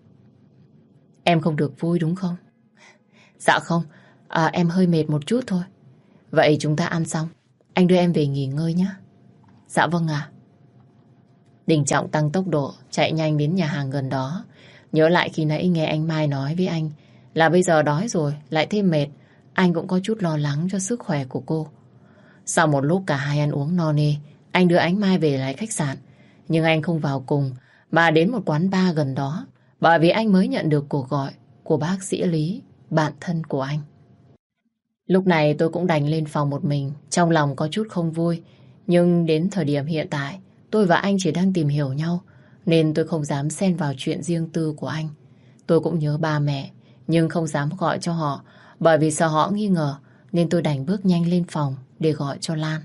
Em không được vui đúng không? Dạ không, à, em hơi mệt một chút thôi. Vậy chúng ta ăn xong, anh đưa em về nghỉ ngơi nhé. Dạ vâng ạ. Đình Trọng tăng tốc độ, chạy nhanh đến nhà hàng gần đó. Nhớ lại khi nãy nghe anh Mai nói với anh là bây giờ đói rồi, lại thêm mệt, anh cũng có chút lo lắng cho sức khỏe của cô. Sau một lúc cả hai ăn uống no nê, anh đưa Ánh Mai về lại khách sạn. Nhưng anh không vào cùng, mà đến một quán bar gần đó, bởi vì anh mới nhận được cuộc gọi của bác sĩ Lý, bạn thân của anh. Lúc này tôi cũng đành lên phòng một mình, trong lòng có chút không vui. Nhưng đến thời điểm hiện tại, tôi và anh chỉ đang tìm hiểu nhau, nên tôi không dám xen vào chuyện riêng tư của anh. Tôi cũng nhớ ba mẹ, nhưng không dám gọi cho họ, bởi vì sợ họ nghi ngờ, nên tôi đành bước nhanh lên phòng để gọi cho Lan.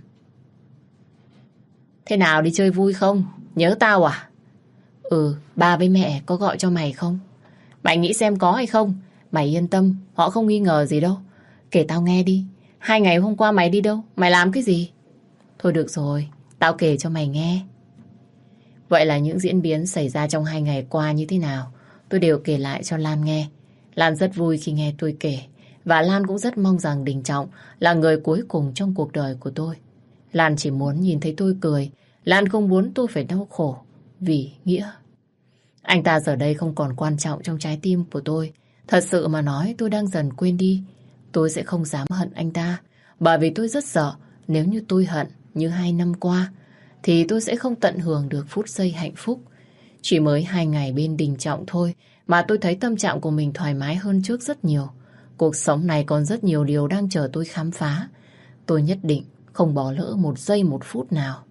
Thế nào, đi chơi vui không? Nhớ tao à? Ừ, ba với mẹ có gọi cho mày không? Mày nghĩ xem có hay không? Mày yên tâm, họ không nghi ngờ gì đâu. Kể tao nghe đi, hai ngày hôm qua mày đi đâu? Mày làm cái gì? Thôi được rồi, tao kể cho mày nghe. Vậy là những diễn biến xảy ra trong hai ngày qua như thế nào, tôi đều kể lại cho Lan nghe. Lan rất vui khi nghe tôi kể, và Lan cũng rất mong rằng Đình Trọng là người cuối cùng trong cuộc đời của tôi. Lan chỉ muốn nhìn thấy tôi cười. Lan không muốn tôi phải đau khổ vì Nghĩa. Anh ta giờ đây không còn quan trọng trong trái tim của tôi. Thật sự mà nói, tôi đang dần quên đi. Tôi sẽ không dám hận anh ta, bởi vì tôi rất sợ nếu như tôi hận như hai năm qua thì tôi sẽ không tận hưởng được phút giây hạnh phúc. Chỉ mới hai ngày bên Đình Trọng thôi mà tôi thấy tâm trạng của mình thoải mái hơn trước rất nhiều. Cuộc sống này còn rất nhiều điều đang chờ tôi khám phá. Tôi nhất định không bỏ lỡ một giây một phút nào.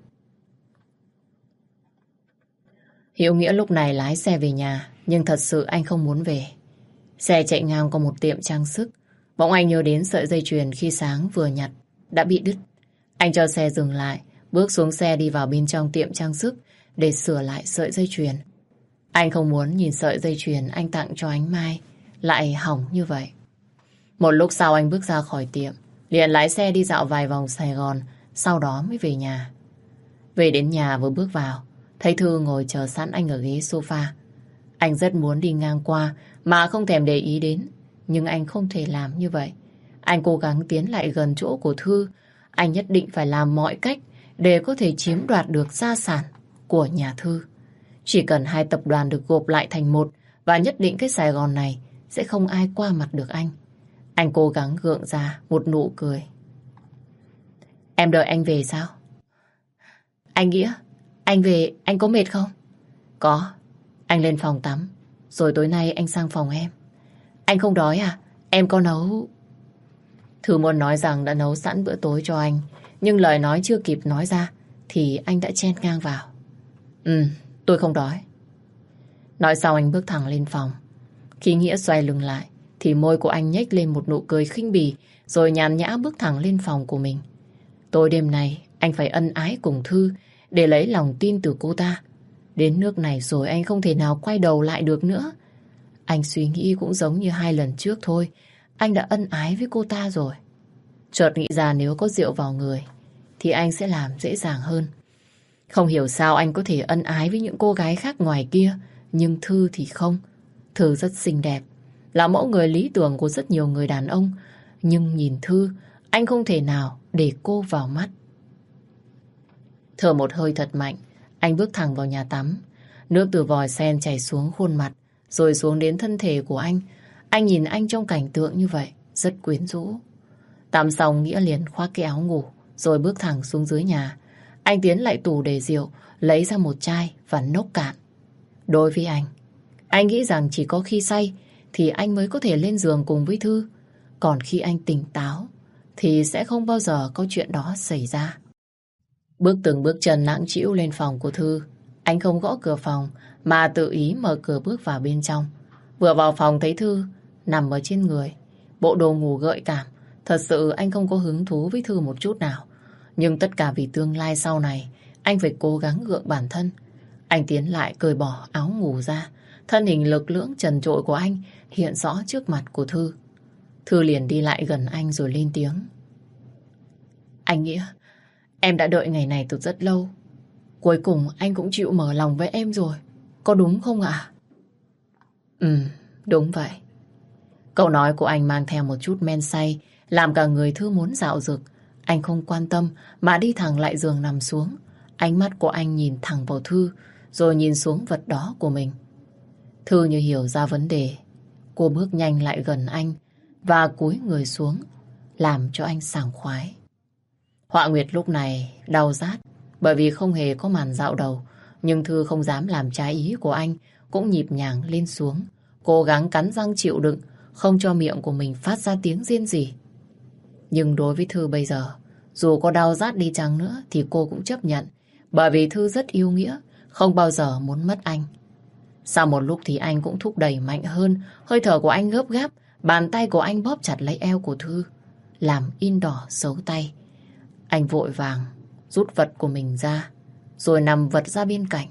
Hiếu Nghĩa lúc này lái xe về nhà, nhưng thật sự anh không muốn về. Xe chạy ngang qua một tiệm trang sức. Bỗng anh nhớ đến sợi dây chuyền khi sáng vừa nhặt đã bị đứt. Anh cho xe dừng lại, bước xuống xe đi vào bên trong tiệm trang sức để sửa lại sợi dây chuyền. Anh không muốn nhìn sợi dây chuyền anh tặng cho Ánh Mai lại hỏng như vậy. Một lúc sau anh bước ra khỏi tiệm, liền lái xe đi dạo vài vòng Sài Gòn, sau đó mới về nhà. Về đến nhà vừa bước vào, thấy Thư ngồi chờ sẵn anh ở ghế sofa. Anh rất muốn đi ngang qua mà không thèm để ý đến, nhưng anh không thể làm như vậy. Anh cố gắng tiến lại gần chỗ của Thư. Anh nhất định phải làm mọi cách để có thể chiếm đoạt được gia sản của nhà Thư. Chỉ cần hai tập đoàn được gộp lại thành một, và nhất định cái Sài Gòn này sẽ không ai qua mặt được anh. Anh cố gắng gượng ra một nụ cười. Em đợi anh về sao? Anh Nghĩa, anh về anh có mệt không? Có, anh lên phòng tắm, rồi tối nay anh sang phòng em. Anh không đói à? Em có nấu... Thư muốn nói rằng đã nấu sẵn bữa tối cho anh, nhưng lời nói chưa kịp nói ra thì anh đã chen ngang vào. Ừ, tôi không đói. Nói xong anh bước thẳng lên phòng. Khi Nghĩa xoay lưng lại thì môi của anh nhếch lên một nụ cười khinh bỉ, rồi nhàn nhã bước thẳng lên phòng của mình. Tối đêm này anh phải ân ái cùng Thư để lấy lòng tin từ cô ta. Đến nước này rồi anh không thể nào quay đầu lại được nữa. Anh suy nghĩ cũng giống như hai lần trước thôi. Anh đã ân ái với cô ta rồi. Chợt nghĩ ra nếu có rượu vào người thì anh sẽ làm dễ dàng hơn. Không hiểu sao anh có thể ân ái với những cô gái khác ngoài kia, nhưng Thư thì không. Thư rất xinh đẹp, là mẫu người lý tưởng của rất nhiều người đàn ông. Nhưng nhìn Thư, anh không thể nào để cô vào mắt. Thở một hơi thật mạnh, anh bước thẳng vào nhà tắm. Nước từ vòi sen chảy xuống khuôn mặt, rồi xuống đến thân thể của anh. Anh nhìn anh trong cảnh tượng như vậy, rất quyến rũ. Tắm xong Nghĩa liền khoác cái áo ngủ, rồi bước thẳng xuống dưới nhà. Anh tiến lại tủ để rượu, lấy ra một chai và nốc cạn. Đối với anh, anh nghĩ rằng chỉ có khi say thì anh mới có thể lên giường cùng với Thư. Còn khi anh tỉnh táo thì sẽ không bao giờ có chuyện đó xảy ra. Bước từng bước chân nặng trĩu lên phòng của Thư. Anh không gõ cửa phòng mà tự ý mở cửa bước vào bên trong. Vừa vào phòng thấy Thư nằm ở trên người, bộ đồ ngủ gợi cảm. Thật sự anh không có hứng thú với Thư một chút nào. Nhưng tất cả vì tương lai sau này, anh phải cố gắng gượng bản thân. Anh tiến lại cởi bỏ áo ngủ ra. Thân hình lực lưỡng trần trội của anh hiện rõ trước mặt của Thư. Thư liền đi lại gần anh rồi lên tiếng. Anh Nghĩa, em đã đợi ngày này từ rất lâu. Cuối cùng anh cũng chịu mở lòng với em rồi. Có đúng không ạ? Ừ, đúng vậy. Câu nói của anh mang theo một chút men say, làm cả người Thư muốn dạo dực. Anh không quan tâm mà đi thẳng lại giường nằm xuống. Ánh mắt của anh nhìn thẳng vào Thư, rồi nhìn xuống vật đó của mình. Thư như hiểu ra vấn đề. Cô bước nhanh lại gần anh và cúi người xuống, làm cho anh sảng khoái. Họa Nguyệt lúc này đau rát bởi vì không hề có màn dạo đầu. Nhưng Thư không dám làm trái ý của anh, cũng nhịp nhàng lên xuống, cố gắng cắn răng chịu đựng, không cho miệng của mình phát ra tiếng rên rỉ. Nhưng đối với Thư bây giờ, dù có đau rát đi chăng nữa thì cô cũng chấp nhận, bởi vì Thư rất yêu Nghĩa, không bao giờ muốn mất anh. Sau một lúc thì anh cũng thúc đẩy mạnh hơn, hơi thở của anh gấp gáp, bàn tay của anh bóp chặt lấy eo của Thư, làm in đỏ dấu tay. Anh vội vàng rút vật của mình ra, rồi nằm vật ra bên cạnh.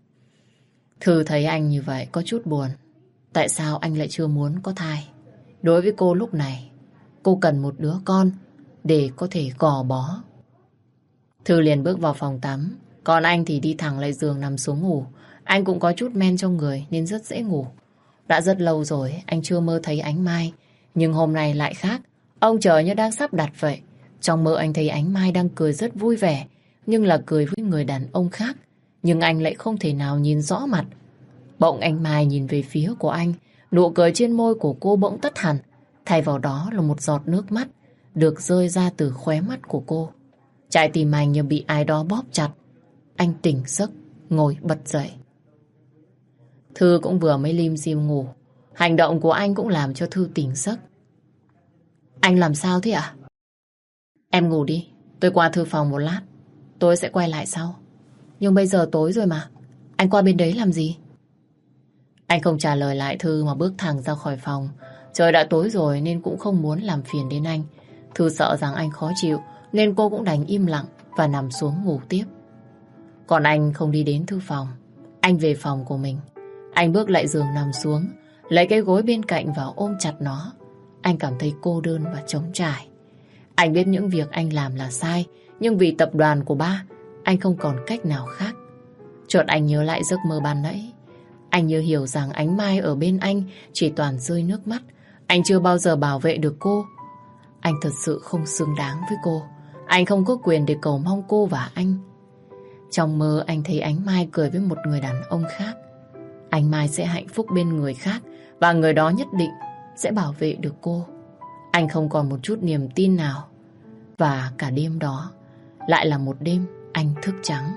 Thư thấy anh như vậy có chút buồn. Tại sao anh lại chưa muốn có thai? Đối với cô lúc này, cô cần một đứa con để có thể gò bó. Thư liền bước vào phòng tắm, còn anh thì đi thẳng lại giường nằm xuống ngủ. Anh cũng có chút men trong người nên rất dễ ngủ. Đã rất lâu rồi anh chưa mơ thấy Ánh Mai, nhưng hôm nay lại khác. Ông trời như đang sắp đặt vậy. Trong mơ anh thấy Ánh Mai đang cười rất vui vẻ, nhưng là cười với người đàn ông khác. Nhưng anh lại không thể nào nhìn rõ mặt. Bỗng Ánh Mai nhìn về phía của anh, nụ cười trên môi của cô bỗng tắt hẳn. Thay vào đó là một giọt nước mắt được rơi ra từ khóe mắt của cô. Trái tim anh như bị ai đó bóp chặt. Anh tỉnh giấc, ngồi bật dậy. Thư cũng vừa mới lim dim ngủ. Hành động của anh cũng làm cho Thư tỉnh giấc. Anh làm sao thế ạ? Em ngủ đi, tôi qua thư phòng một lát. Tôi sẽ quay lại sau. Nhưng bây giờ tối rồi mà. Anh qua bên đấy làm gì? Anh không trả lời lại Thư mà bước thẳng ra khỏi phòng. Trời đã tối rồi nên cũng không muốn làm phiền đến anh. Thư sợ rằng anh khó chịu nên cô cũng đành im lặng và nằm xuống ngủ tiếp. Còn anh không đi đến thư phòng. Anh về phòng của mình. Anh bước lại giường nằm xuống, lấy cái gối bên cạnh và ôm chặt nó. Anh cảm thấy cô đơn và trống trải. Anh biết những việc anh làm là sai, nhưng vì tập đoàn của ba, anh không còn cách nào khác. Chợt anh nhớ lại giấc mơ ban nãy. Anh như hiểu rằng Ánh Mai ở bên anh chỉ toàn rơi nước mắt. Anh chưa bao giờ bảo vệ được cô. Anh thật sự không xứng đáng với cô. Anh không có quyền để cầu mong cô và anh. Trong mơ anh thấy Ánh Mai cười với một người đàn ông khác. Ánh Mai sẽ hạnh phúc bên người khác và người đó nhất định sẽ bảo vệ được cô. Anh không còn một chút niềm tin nào. Và cả đêm đó lại là một đêm anh thức trắng.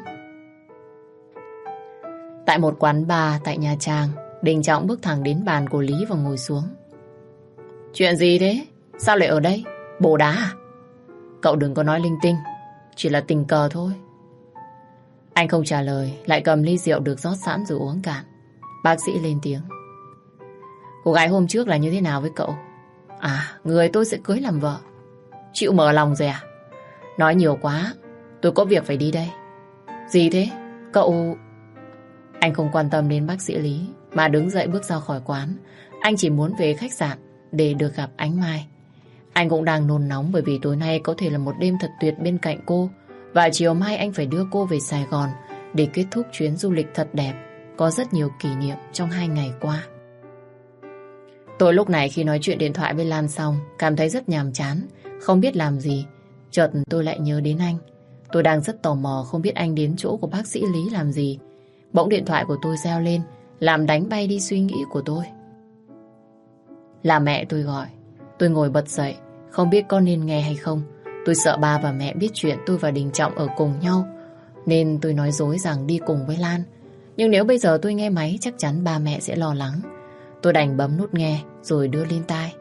Tại một quán bar tại Nha Trang, Đình Trọng bước thẳng đến bàn của Lý và ngồi xuống. Chuyện gì thế? Sao lại ở đây? Bồ đá à? Cậu đừng có nói linh tinh. Chỉ là tình cờ thôi. Anh không trả lời, lại cầm ly rượu được rót sẵn rồi uống cạn. Bác sĩ lên tiếng. Cô gái hôm trước là như thế nào với cậu? À, người tôi sẽ cưới làm vợ. Chịu mở lòng rồi à? Nói nhiều quá, tôi có việc phải đi đây. Gì thế? Cậu... Anh không quan tâm đến bác sĩ Lý mà đứng dậy bước ra khỏi quán. Anh chỉ muốn về khách sạn để được gặp Ánh Mai. Anh cũng đang nôn nóng bởi vì tối nay có thể là một đêm thật tuyệt bên cạnh cô. Và chiều mai anh phải đưa cô về Sài Gòn để kết thúc chuyến du lịch thật đẹp, có rất nhiều kỷ niệm trong hai ngày qua. Tôi lúc này khi nói chuyện điện thoại với Lan xong cảm thấy rất nhàm chán, không biết làm gì. Chợt tôi lại nhớ đến anh. Tôi đang rất tò mò không biết anh đến chỗ của bác sĩ Lý làm gì. Bỗng điện thoại của tôi reo lên, làm đánh bay đi suy nghĩ của tôi. Là mẹ tôi gọi. Tôi ngồi bật dậy, không biết có nên nghe hay không. Tôi sợ ba và mẹ biết chuyện tôi và Đình Trọng ở cùng nhau, nên tôi nói dối rằng đi cùng với Lan. Nhưng nếu bây giờ tôi nghe máy chắc chắn ba mẹ sẽ lo lắng. Tôi đành bấm nút nghe rồi đưa lên tai.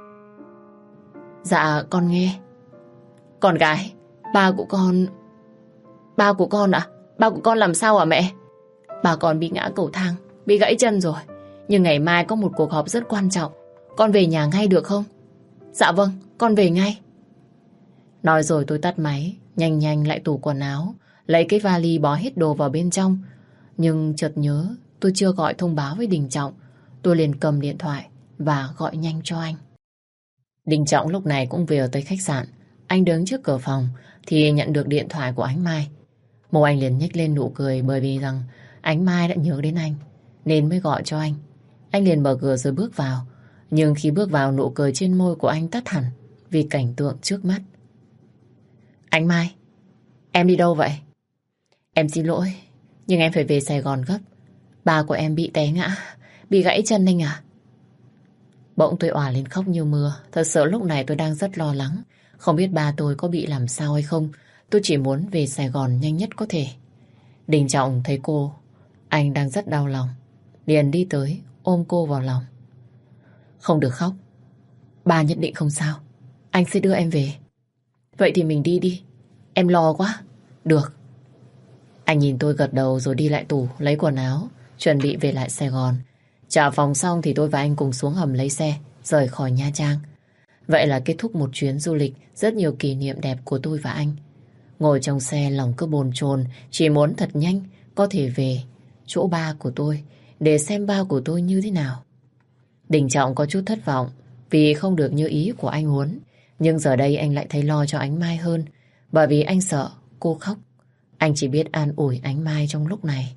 Dạ con nghe. Con gái, ba của con... Ba của con ạ? Ba của con làm sao ạ mẹ? Ba con bị ngã cầu thang, bị gãy chân rồi. Nhưng ngày mai có một cuộc họp rất quan trọng. Con về nhà ngay được không? Dạ vâng, con về ngay. Nói rồi tôi tắt máy, nhanh nhanh lại tủ quần áo, lấy cái vali bó hết đồ vào bên trong. Nhưng chợt nhớ tôi chưa gọi thông báo với Đình Trọng. Tôi liền cầm điện thoại và gọi nhanh cho anh. Đình Trọng lúc này cũng về tới khách sạn. Anh đứng trước cửa phòng thì nhận được điện thoại của Ánh Mai. Môi anh liền nhếch lên nụ cười bởi vì rằng Ánh Mai đã nhớ đến anh nên mới gọi cho anh. Anh liền mở cửa rồi bước vào. Nhưng khi bước vào, nụ cười trên môi của anh tắt hẳn vì cảnh tượng trước mắt. Ánh Mai, em đi đâu vậy? Em xin lỗi, nhưng em phải về Sài Gòn gấp. Ba của em bị té ngã, bị gãy chân anh à? Bỗng tôi òa lên khóc như mưa. Thật sự lúc này tôi đang rất lo lắng. Không biết ba tôi có bị làm sao hay không. Tôi chỉ muốn về Sài Gòn nhanh nhất có thể. Đình Trọng thấy cô, anh đang rất đau lòng, liền đi tới ôm cô vào lòng. Không được khóc, ba nhất định không sao. Anh sẽ đưa em về. Vậy thì mình đi đi, em lo quá. Được. Anh nhìn tôi gật đầu rồi đi lại tủ lấy quần áo, chuẩn bị về lại Sài Gòn. Trả phòng xong thì tôi và anh cùng xuống hầm lấy xe, rời khỏi Nha Trang. Vậy là kết thúc một chuyến du lịch rất nhiều kỷ niệm đẹp của tôi và anh. Ngồi trong xe lòng cứ bồn chồn, chỉ muốn thật nhanh có thể về chỗ ba của tôi để xem ba của tôi như thế nào. Đình Trọng có chút thất vọng vì không được như ý của anh muốn. Nhưng giờ đây anh lại thấy lo cho Ánh Mai hơn, bởi vì anh sợ cô khóc. Anh chỉ biết an ủi Ánh Mai trong lúc này.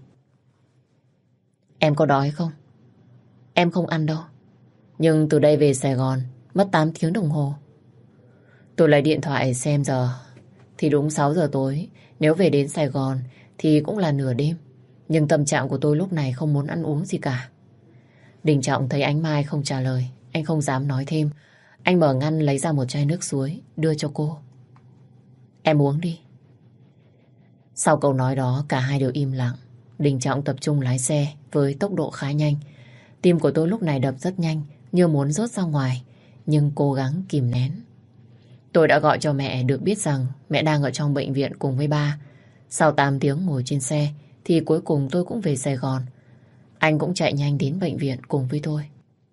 Em có đói không? Em không ăn đâu. Nhưng từ đây về Sài Gòn mất tám tiếng đồng hồ. Tôi lấy điện thoại xem giờ. Thì đúng sáu giờ tối. Nếu về đến Sài Gòn thì cũng là nửa đêm. Nhưng tâm trạng của tôi lúc này không muốn ăn uống gì cả. Đình Trọng thấy Ánh Mai không trả lời. Anh không dám nói thêm. Anh mở ngăn lấy ra một chai nước suối đưa cho cô. Em uống đi. Sau câu nói đó cả hai đều im lặng. Đình Trọng tập trung lái xe với tốc độ khá nhanh. Tim của tôi lúc này đập rất nhanh, như muốn rớt ra ngoài, nhưng cố gắng kìm nén. Tôi đã gọi cho mẹ được biết rằng mẹ đang ở trong bệnh viện cùng với ba. Sau tám tiếng ngồi trên xe thì cuối cùng tôi cũng về Sài Gòn. Anh cũng chạy nhanh đến bệnh viện cùng với tôi.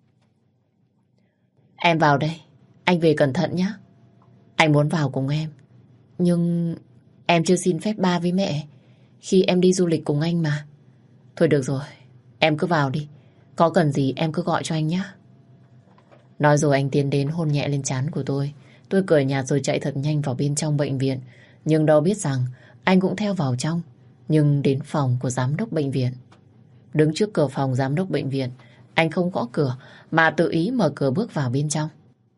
Em vào đây, anh về cẩn thận nhé. Anh muốn vào cùng em, nhưng em chưa xin phép ba với mẹ khi em đi du lịch cùng anh mà. Thôi được rồi, em cứ vào đi. Có cần gì em cứ gọi cho anh nhé. Nói rồi anh tiến đến hôn nhẹ lên trán của tôi. Tôi cười nhạt rồi chạy thật nhanh vào bên trong bệnh viện. Nhưng đâu biết rằng anh cũng theo vào trong. Nhưng đến phòng của giám đốc bệnh viện. Đứng trước cửa phòng giám đốc bệnh viện, anh không gõ cửa mà tự ý mở cửa bước vào bên trong.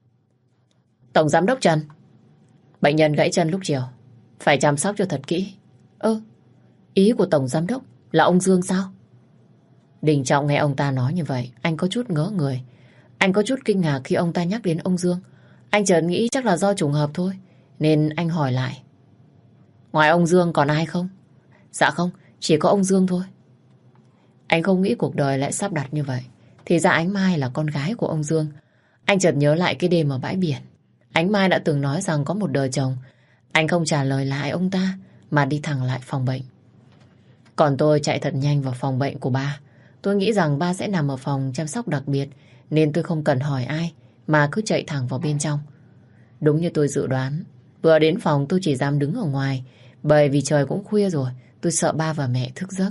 Tổng giám đốc Trần. Bệnh nhân gãy chân lúc chiều, phải chăm sóc cho thật kỹ. Ơ, ý của tổng giám đốc là ông Dương sao? Đình Trọng nghe ông ta nói như vậy, anh có chút ngỡ người. Anh có chút kinh ngạc khi ông ta nhắc đến ông Dương. Anh chợt nghĩ chắc là do trùng hợp thôi, nên anh hỏi lại. Ngoài ông Dương còn ai không? Dạ không, chỉ có ông Dương thôi. Anh không nghĩ cuộc đời lại sắp đặt như vậy. Thì ra Ánh Mai là con gái của ông Dương. Anh chợt nhớ lại cái đêm ở bãi biển. Ánh Mai đã từng nói rằng có một đời chồng. Anh không trả lời lại ông ta mà đi thẳng lại phòng bệnh. Còn tôi chạy thật nhanh vào phòng bệnh của ba. Tôi nghĩ rằng ba sẽ nằm ở phòng chăm sóc đặc biệt, nên tôi không cần hỏi ai mà cứ chạy thẳng vào bên trong. Đúng như tôi dự đoán, vừa đến phòng tôi chỉ dám đứng ở ngoài, bởi vì trời cũng khuya rồi, tôi sợ ba và mẹ thức giấc.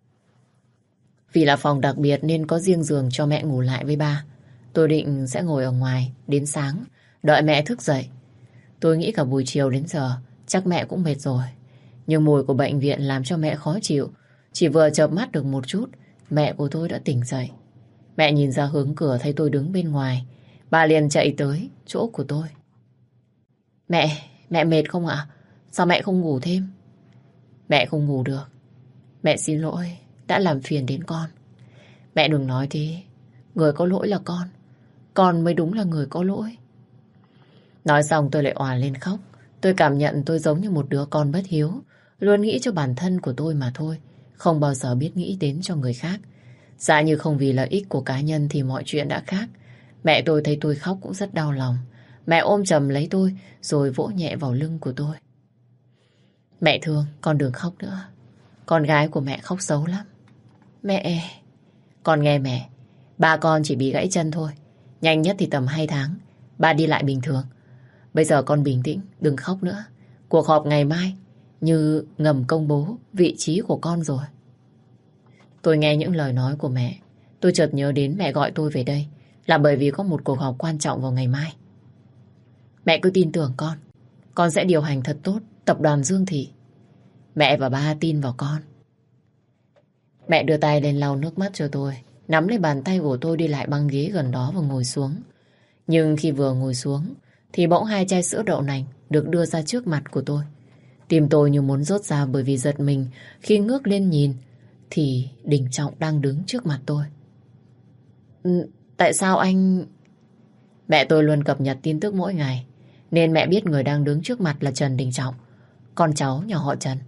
Vì là phòng đặc biệt nên có riêng giường cho mẹ ngủ lại với ba. Tôi định sẽ ngồi ở ngoài đến sáng, đợi mẹ thức dậy. Tôi nghĩ cả buổi chiều đến giờ chắc mẹ cũng mệt rồi. Nhưng mùi của bệnh viện làm cho mẹ khó chịu. Chỉ vừa chợp mắt được một chút, mẹ của tôi đã tỉnh dậy. Mẹ nhìn ra hướng cửa thấy tôi đứng bên ngoài. Bà liền chạy tới chỗ của tôi. Mẹ, mẹ mệt không ạ? Sao mẹ không ngủ thêm? Mẹ không ngủ được. Mẹ xin lỗi, đã làm phiền đến con. Mẹ đừng nói thế. Người có lỗi là con. Con mới đúng là người có lỗi. Nói xong tôi lại òa lên khóc. Tôi cảm nhận tôi giống như một đứa con bất hiếu, luôn nghĩ cho bản thân của tôi mà thôi, không bao giờ biết nghĩ đến cho người khác. Dạ như không vì lợi ích của cá nhân thì mọi chuyện đã khác. Mẹ tôi thấy tôi khóc cũng rất đau lòng. Mẹ ôm chầm lấy tôi rồi vỗ nhẹ vào lưng của tôi. Mẹ thương, con đừng khóc nữa. Con gái của mẹ khóc xấu lắm. Mẹ... Con nghe mẹ, ba con chỉ bị gãy chân thôi. Nhanh nhất thì tầm hai tháng ba đi lại bình thường. Bây giờ con bình tĩnh, đừng khóc nữa. Cuộc họp ngày mai như ngầm công bố vị trí của con rồi. Tôi nghe những lời nói của mẹ, tôi chợt nhớ đến mẹ gọi tôi về đây là bởi vì có một cuộc họp quan trọng vào ngày mai. Mẹ cứ tin tưởng con. Con sẽ điều hành thật tốt tập đoàn Dương Thị. Mẹ và ba tin vào con. Mẹ đưa tay lên lau nước mắt cho tôi, nắm lấy bàn tay của tôi đi lại băng ghế gần đó và ngồi xuống. Nhưng khi vừa ngồi xuống thì bỗng hai chai sữa đậu nành được đưa ra trước mặt của tôi. Tim tôi như muốn rớt ra bởi vì giật mình khi ngước lên nhìn thì Đình Trọng đang đứng trước mặt tôi. Ừ, tại sao anh... Mẹ tôi luôn cập nhật tin tức mỗi ngày, nên mẹ biết người đang đứng trước mặt là Trần Đình Trọng, con cháu nhà họ Trần.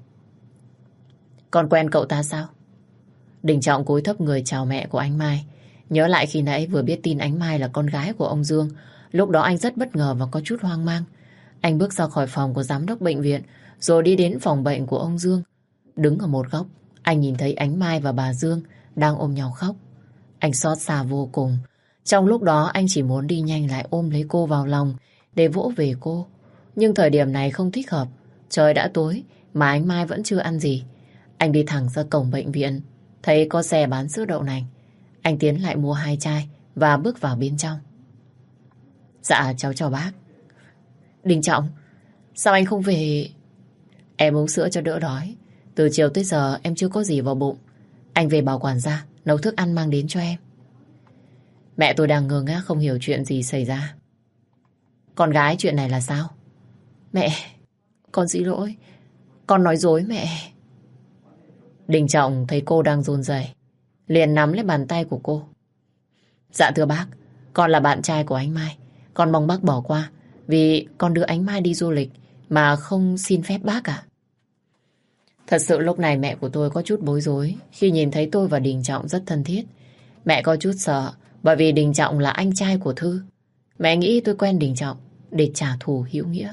Con quen cậu ta sao? Đình Trọng cúi thấp người chào mẹ của Ánh Mai. Nhớ lại khi nãy vừa biết tin Ánh Mai là con gái của ông Dương, lúc đó anh rất bất ngờ và có chút hoang mang. Anh bước ra khỏi phòng của giám đốc bệnh viện rồi đi đến phòng bệnh của ông Dương. Đứng ở một góc, anh nhìn thấy Ánh Mai và bà Dương đang ôm nhau khóc. Anh xót xa vô cùng. Trong lúc đó anh chỉ muốn đi nhanh lại ôm lấy cô vào lòng để vỗ về cô. Nhưng thời điểm này không thích hợp. Trời đã tối mà Ánh Mai vẫn chưa ăn gì. Anh đi thẳng ra cổng bệnh viện, thấy có xe bán sữa đậu nành. Anh tiến lại mua hai chai và bước vào bên trong. Dạ cháu chào bác. Đình Trọng, sao anh không về? Em uống sữa cho đỡ đói. Từ chiều tới giờ em chưa có gì vào bụng. Anh về bảo quản gia nấu thức ăn mang đến cho em. Mẹ tôi đang ngơ ngác không hiểu chuyện gì xảy ra. Con gái chuyện này là sao? Mẹ, con xin lỗi. Con nói dối mẹ. Đình Trọng thấy cô đang run rẩy, liền nắm lấy bàn tay của cô. Dạ thưa bác, con là bạn trai của anh Mai. Con mong bác bỏ qua, vì con đưa anh Mai đi du lịch mà không xin phép bác à? Thật sự lúc này mẹ của tôi có chút bối rối khi nhìn thấy tôi và Đình Trọng rất thân thiết. Mẹ có chút sợ bởi vì Đình Trọng là anh trai của Thư. Mẹ nghĩ tôi quen Đình Trọng để trả thù hữu nghĩa.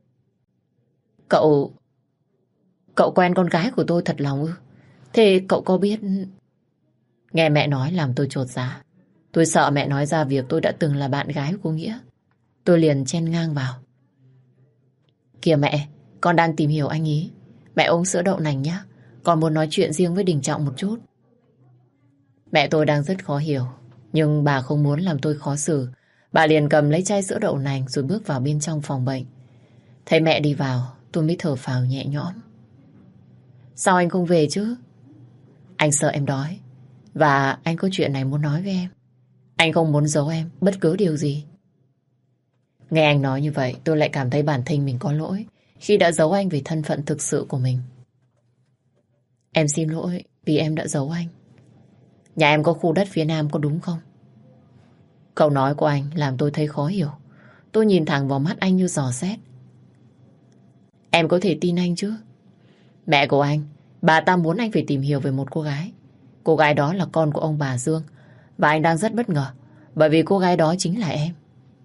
Cậu... Cậu quen con gái của tôi thật lòng ư? Thế cậu có biết... Nghe mẹ nói làm tôi chột dạ. Tôi sợ mẹ nói ra việc tôi đã từng là bạn gái của Nghĩa. Tôi liền chen ngang vào. Kìa mẹ, con đang tìm hiểu anh ý. Mẹ uống sữa đậu nành nhé. Con muốn nói chuyện riêng với Đình Trọng một chút. Mẹ tôi đang rất khó hiểu, nhưng bà không muốn làm tôi khó xử. Bà liền cầm lấy chai sữa đậu nành rồi bước vào bên trong phòng bệnh. Thấy mẹ đi vào, tôi mới thở phào nhẹ nhõm. Sao anh không về chứ? Anh sợ em đói, và anh có chuyện này muốn nói với em. Anh không muốn giấu em bất cứ điều gì. Nghe anh nói như vậy, tôi lại cảm thấy bản thân mình có lỗi khi đã giấu anh về thân phận thực sự của mình. Em xin lỗi vì em đã giấu anh. Nhà em có khu đất phía Nam có đúng không? Câu nói của anh làm tôi thấy khó hiểu. Tôi nhìn thẳng vào mắt anh như dò xét. Em có thể tin anh chứ? Mẹ của anh, bà ta muốn anh phải tìm hiểu về một cô gái. Cô gái đó là con của ông bà Dương. Và anh đang rất bất ngờ, bởi vì cô gái đó chính là em.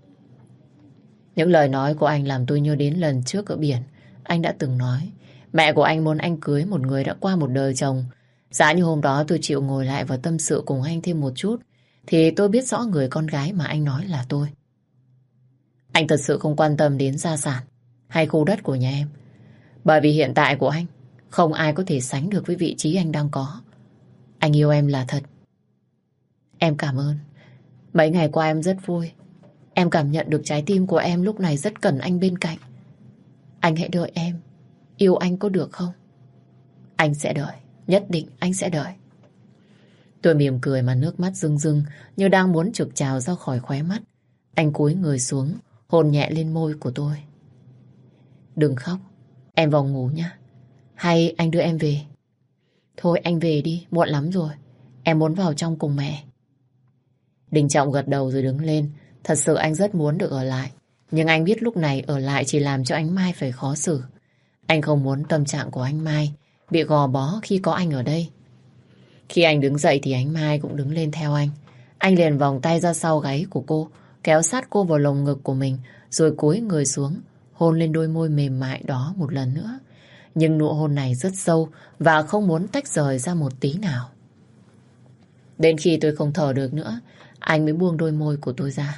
Những lời nói của anh làm tôi nhớ đến lần trước ở biển. Anh đã từng nói mẹ của anh muốn anh cưới một người đã qua một đời chồng. Giá như hôm đó tôi chịu ngồi lại và tâm sự cùng anh thêm một chút, thì tôi biết rõ người con gái mà anh nói là tôi. Anh thật sự không quan tâm đến gia sản hay khu đất của nhà em, bởi vì hiện tại của anh không ai có thể sánh được với vị trí anh đang có. Anh yêu em là thật. Em cảm ơn. Mấy ngày qua em rất vui. Em cảm nhận được trái tim của em lúc này rất cần anh bên cạnh. Anh hãy đợi em. Yêu anh có được không? Anh sẽ đợi. Nhất định anh sẽ đợi. Tôi mỉm cười mà nước mắt rưng rưng như đang muốn trực trào ra khỏi khóe mắt. Anh cúi người xuống, hôn nhẹ lên môi của tôi. Đừng khóc. Em vào ngủ nhé. Hay anh đưa em về? Thôi anh về đi, muộn lắm rồi. Em muốn vào trong cùng mẹ. Đình Trọng gật đầu rồi đứng lên. Thật sự anh rất muốn được ở lại, nhưng anh biết lúc này ở lại chỉ làm cho anh Mai phải khó xử. Anh không muốn tâm trạng của anh Mai bị gò bó khi có anh ở đây. Khi anh đứng dậy thì anh Mai cũng đứng lên theo anh. Anh liền vòng tay ra sau gáy của cô, kéo sát cô vào lồng ngực của mình, rồi cúi người xuống, hôn lên đôi môi mềm mại đó một lần nữa. Nhưng nụ hôn này rất sâu và không muốn tách rời ra một tí nào. Đến khi tôi không thở được nữa, anh mới buông đôi môi của tôi ra.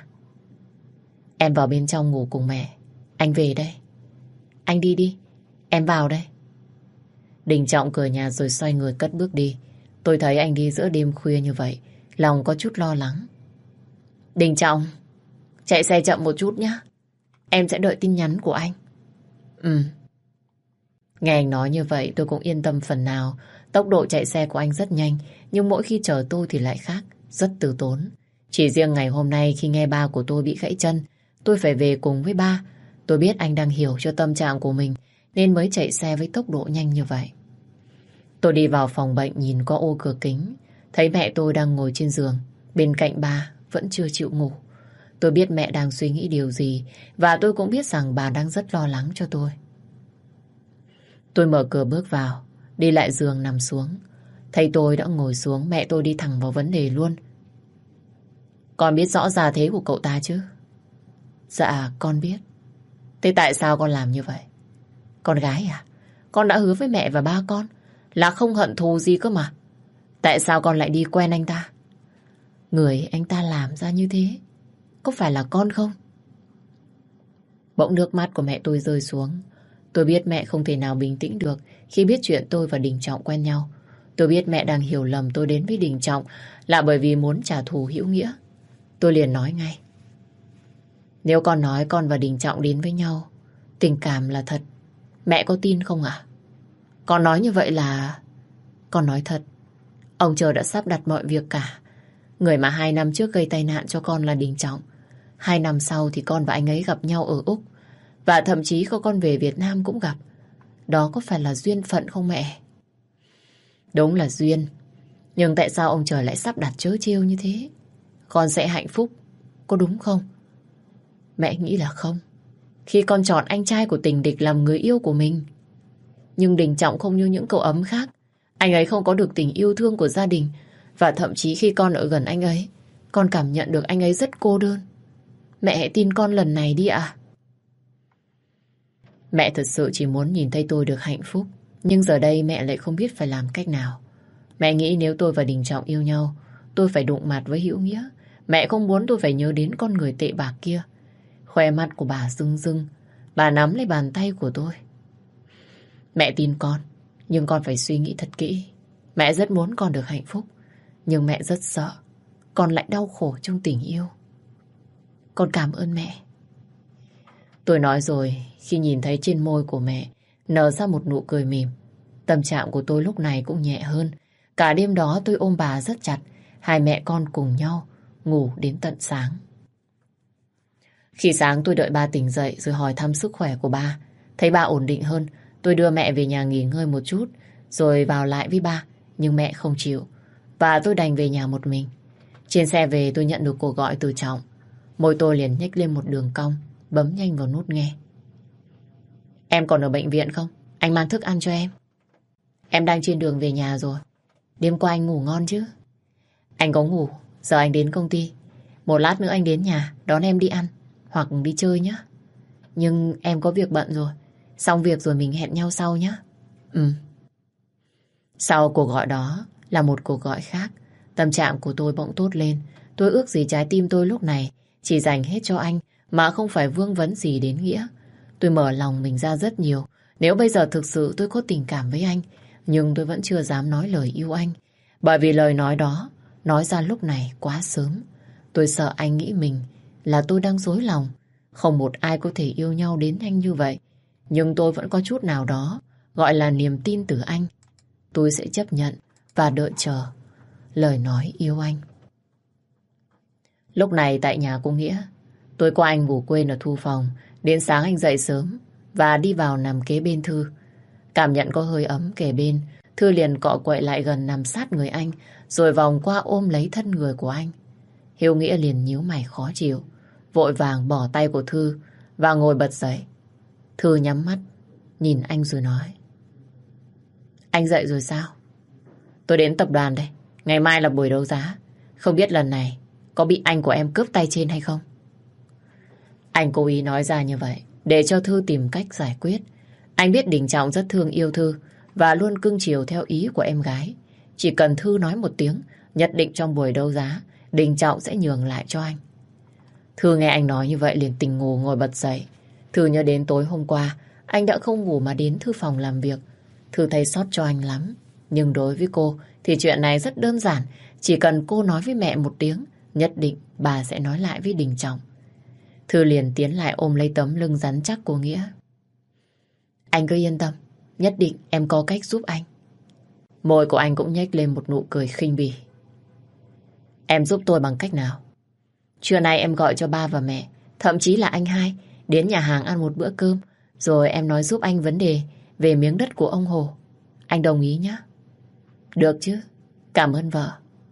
Em vào bên trong ngủ cùng mẹ. Anh về đây. Anh đi đi. Em vào đây. Đình Trọng cửa nhà rồi xoay người cất bước đi. Tôi thấy anh đi giữa đêm khuya như vậy, lòng có chút lo lắng. Đình Trọng, chạy xe chậm một chút nhé. Em sẽ đợi tin nhắn của anh. Ừ. Nghe anh nói như vậy tôi cũng yên tâm phần nào. Tốc độ chạy xe của anh rất nhanh, nhưng mỗi khi chở tôi thì lại khác, rất từ tốn. Chỉ riêng ngày hôm nay khi nghe ba của tôi bị gãy chân, tôi phải về cùng với ba. Tôi biết anh đang hiểu cho tâm trạng của mình nên mới chạy xe với tốc độ nhanh như vậy. Tôi đi vào phòng bệnh nhìn qua ô cửa kính, thấy mẹ tôi đang ngồi trên giường, bên cạnh ba vẫn chưa chịu ngủ. Tôi biết mẹ đang suy nghĩ điều gì và tôi cũng biết rằng bà đang rất lo lắng cho tôi. Tôi mở cửa bước vào, đi lại giường nằm xuống. Thấy tôi đã ngồi xuống, mẹ tôi đi thẳng vào vấn đề luôn. Con biết rõ gia thế của cậu ta chứ? Dạ, con biết. Thế tại sao con làm như vậy? Con gái à? Con đã hứa với mẹ và ba con là không hận thù gì cơ mà. Tại sao con lại đi quen anh ta? Người anh ta làm ra như thế có phải là con không? Bỗng nước mắt của mẹ tôi rơi xuống. Tôi biết mẹ không thể nào bình tĩnh được khi biết chuyện tôi và Đình Trọng quen nhau. Tôi biết mẹ đang hiểu lầm tôi đến với Đình Trọng là bởi vì muốn trả thù hữu nghĩa. Tôi liền nói ngay. Nếu con nói con và Đình Trọng đến với nhau, tình cảm là thật, mẹ có tin không ạ? Con nói như vậy là... Con nói thật. Ông trời đã sắp đặt mọi việc cả. Người mà hai năm trước gây tai nạn cho con là Đình Trọng. Hai năm sau thì con và anh ấy gặp nhau ở Úc. Và thậm chí có con về Việt Nam cũng gặp. Đó có phải là duyên phận không mẹ? Đúng là duyên. Nhưng tại sao ông trời lại sắp đặt trớ trêu như thế? Con sẽ hạnh phúc, có đúng không? Mẹ nghĩ là không. Khi con chọn anh trai của Tình Địch làm người yêu của mình. Nhưng Đình Trọng không như những cậu ấm khác. Anh ấy không có được tình yêu thương của gia đình. Và thậm chí khi con ở gần anh ấy, con cảm nhận được anh ấy rất cô đơn. Mẹ hãy tin con lần này đi ạ. Mẹ thật sự chỉ muốn nhìn thấy tôi được hạnh phúc. Nhưng giờ đây mẹ lại không biết phải làm cách nào. Mẹ nghĩ nếu tôi và Đình Trọng yêu nhau, tôi phải đụng mặt với Hữu Nghĩa. Mẹ không muốn tôi phải nhớ đến con người tệ bạc kia. Khoe mắt của bà rưng rưng. Bà nắm lấy bàn tay của tôi. Mẹ tin con, nhưng con phải suy nghĩ thật kỹ. Mẹ rất muốn con được hạnh phúc, nhưng mẹ rất sợ con lại đau khổ trong tình yêu. Con cảm ơn mẹ. Tôi nói rồi, khi nhìn thấy trên môi của mẹ nở ra một nụ cười mỉm, tâm trạng của tôi lúc này cũng nhẹ hơn. Cả đêm đó tôi ôm bà rất chặt. Hai mẹ con cùng nhau ngủ đến tận sáng. Khi sáng tôi đợi ba tỉnh dậy rồi hỏi thăm sức khỏe của ba. Thấy ba ổn định hơn, tôi đưa mẹ về nhà nghỉ ngơi một chút rồi vào lại với ba. Nhưng mẹ không chịu và tôi đành về nhà một mình. Trên xe về tôi nhận được cuộc gọi từ Trọng. Môi tôi liền nhếch lên một đường cong, bấm nhanh vào nút nghe. Em còn ở bệnh viện không? Anh mang thức ăn cho em. Em đang trên đường về nhà rồi. Đêm qua anh ngủ ngon chứ? Anh có ngủ, giờ anh đến công ty. Một lát nữa anh đến nhà đón em đi ăn hoặc đi chơi nhé. Nhưng em có việc bận rồi. Xong việc rồi mình hẹn nhau sau nhé. Ừ. Sau cuộc gọi đó là một cuộc gọi khác. Tâm trạng của tôi bỗng tốt lên. Tôi ước gì trái tim tôi lúc này chỉ dành hết cho anh mà không phải vương vấn gì đến Nghĩa. Tôi mở lòng mình ra rất nhiều. Nếu bây giờ thực sự tôi có tình cảm với anh, nhưng tôi vẫn chưa dám nói lời yêu anh. Bởi vì lời nói đó nói ra lúc này quá sớm. Tôi sợ anh nghĩ mình là tôi đang dối lòng. Không một ai có thể yêu nhau đến anh như vậy. Nhưng tôi vẫn có chút nào đó gọi là niềm tin từ anh. Tôi sẽ chấp nhận và đợi chờ lời nói yêu anh. Lúc này tại nhà cô Nghĩa, tối qua anh ngủ quên ở thư phòng. Đến sáng anh dậy sớm và đi vào nằm kế bên Thư. Cảm nhận có hơi ấm kề bên, Thư liền cọ quậy lại gần nằm sát người anh, rồi vòng qua ôm lấy thân người của anh. Hiếu Nghĩa liền nhíu mày khó chịu, vội vàng bỏ tay của Thư và ngồi bật dậy. Thư nhắm mắt, nhìn anh rồi nói. Anh dậy rồi sao? Tôi đến tập đoàn đây, ngày mai là buổi đấu giá. Không biết lần này có bị anh của em cướp tay trên hay không? Anh cố ý nói ra như vậy để cho Thư tìm cách giải quyết. Anh biết Đình Trọng rất thương yêu Thư và luôn cưng chiều theo ý của em gái. Chỉ cần Thư nói một tiếng, nhất định trong buổi đấu giá Đình Trọng sẽ nhường lại cho anh. Thư nghe anh nói như vậy liền tỉnh ngủ ngồi bật dậy. Thư nhớ đến tối hôm qua anh đã không ngủ mà đến thư phòng làm việc. Thư thấy xót cho anh lắm. Nhưng đối với cô thì chuyện này rất đơn giản. Chỉ cần cô nói với mẹ một tiếng, nhất định bà sẽ nói lại với Đình Trọng. Thư liền tiến lại ôm lấy tấm lưng rắn chắc của Nghĩa. Anh cứ yên tâm, nhất định em có cách giúp anh. Môi của anh cũng nhếch lên một nụ cười khinh bỉ. Em giúp tôi bằng cách nào? Trưa nay em gọi cho ba và mẹ, thậm chí là anh hai, đến nhà hàng ăn một bữa cơm, rồi em nói giúp anh vấn đề về miếng đất của ông Hồ. Anh đồng ý nhé? Được chứ, cảm ơn vợ.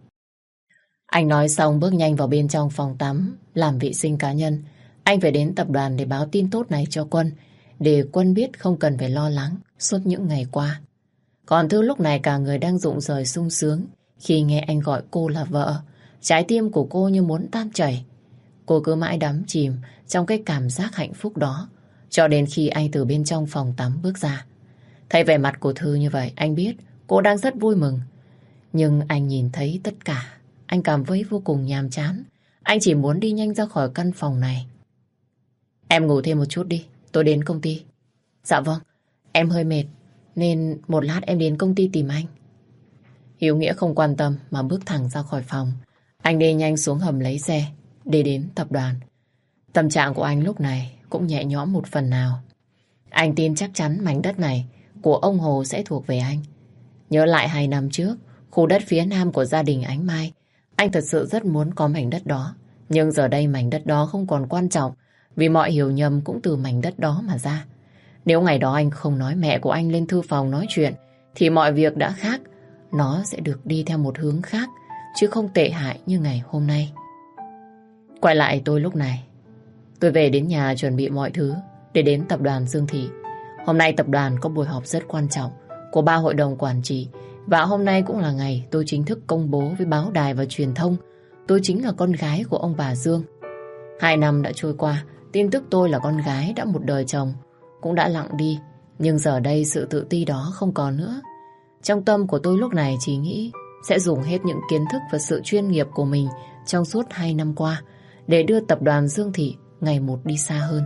Anh nói xong bước nhanh vào bên trong phòng tắm, làm vệ sinh cá nhân. Anh phải đến tập đoàn để báo tin tốt này cho Quân, để Quân biết không cần phải lo lắng suốt những ngày qua. Còn Thư lúc này cả người đang rụng rời sung sướng khi nghe anh gọi cô là vợ. Trái tim của cô như muốn tan chảy. Cô cứ mãi đắm chìm trong cái cảm giác hạnh phúc đó, cho đến khi anh từ bên trong phòng tắm bước ra. Thấy vẻ mặt của Thư như vậy, anh biết cô đang rất vui mừng. Nhưng anh nhìn thấy tất cả, anh cảm thấy vô cùng nhàm chán. Anh chỉ muốn đi nhanh ra khỏi căn phòng này. Em ngủ thêm một chút đi, tôi đến công ty. Dạ vâng, em hơi mệt, nên một lát em đến công ty tìm anh. Hiếu Nghĩa không quan tâm mà bước thẳng ra khỏi phòng. Anh đi nhanh xuống hầm lấy xe để đến tập đoàn. Tâm trạng của anh lúc này cũng nhẹ nhõm một phần nào. Anh tin chắc chắn mảnh đất này của ông Hồ sẽ thuộc về anh. Nhớ lại hai năm trước, khu đất phía nam của gia đình Ánh Mai, anh thật sự rất muốn có mảnh đất đó Nhưng giờ đây mảnh đất đó không còn quan trọng, vì mọi hiểu nhầm cũng từ mảnh đất đó mà ra. Nếu ngày đó anh không nói mẹ của anh lên thư phòng nói chuyện, thì mọi việc đã khác. Nó sẽ được đi theo một hướng khác, chứ không tệ hại như ngày hôm nay. Quay lại tôi lúc này. Tôi về đến nhà chuẩn bị mọi thứ để đến tập đoàn Dương Thị. Hôm nay tập đoàn có buổi họp rất quan trọng của ba hội đồng quản trị, và hôm nay cũng là ngày tôi chính thức công bố với báo đài và truyền thông tôi chính là con gái của ông bà Dương. Hai năm đã trôi qua, tin tức tôi là con gái đã một đời chồng cũng đã lặng đi. Nhưng giờ đây sự tự ti đó không còn nữa. Trong tâm của tôi lúc này chỉ nghĩ sẽ dùng hết những kiến thức và sự chuyên nghiệp của mình trong suốt hai năm qua để đưa tập đoàn Dương Thị ngày một đi xa hơn.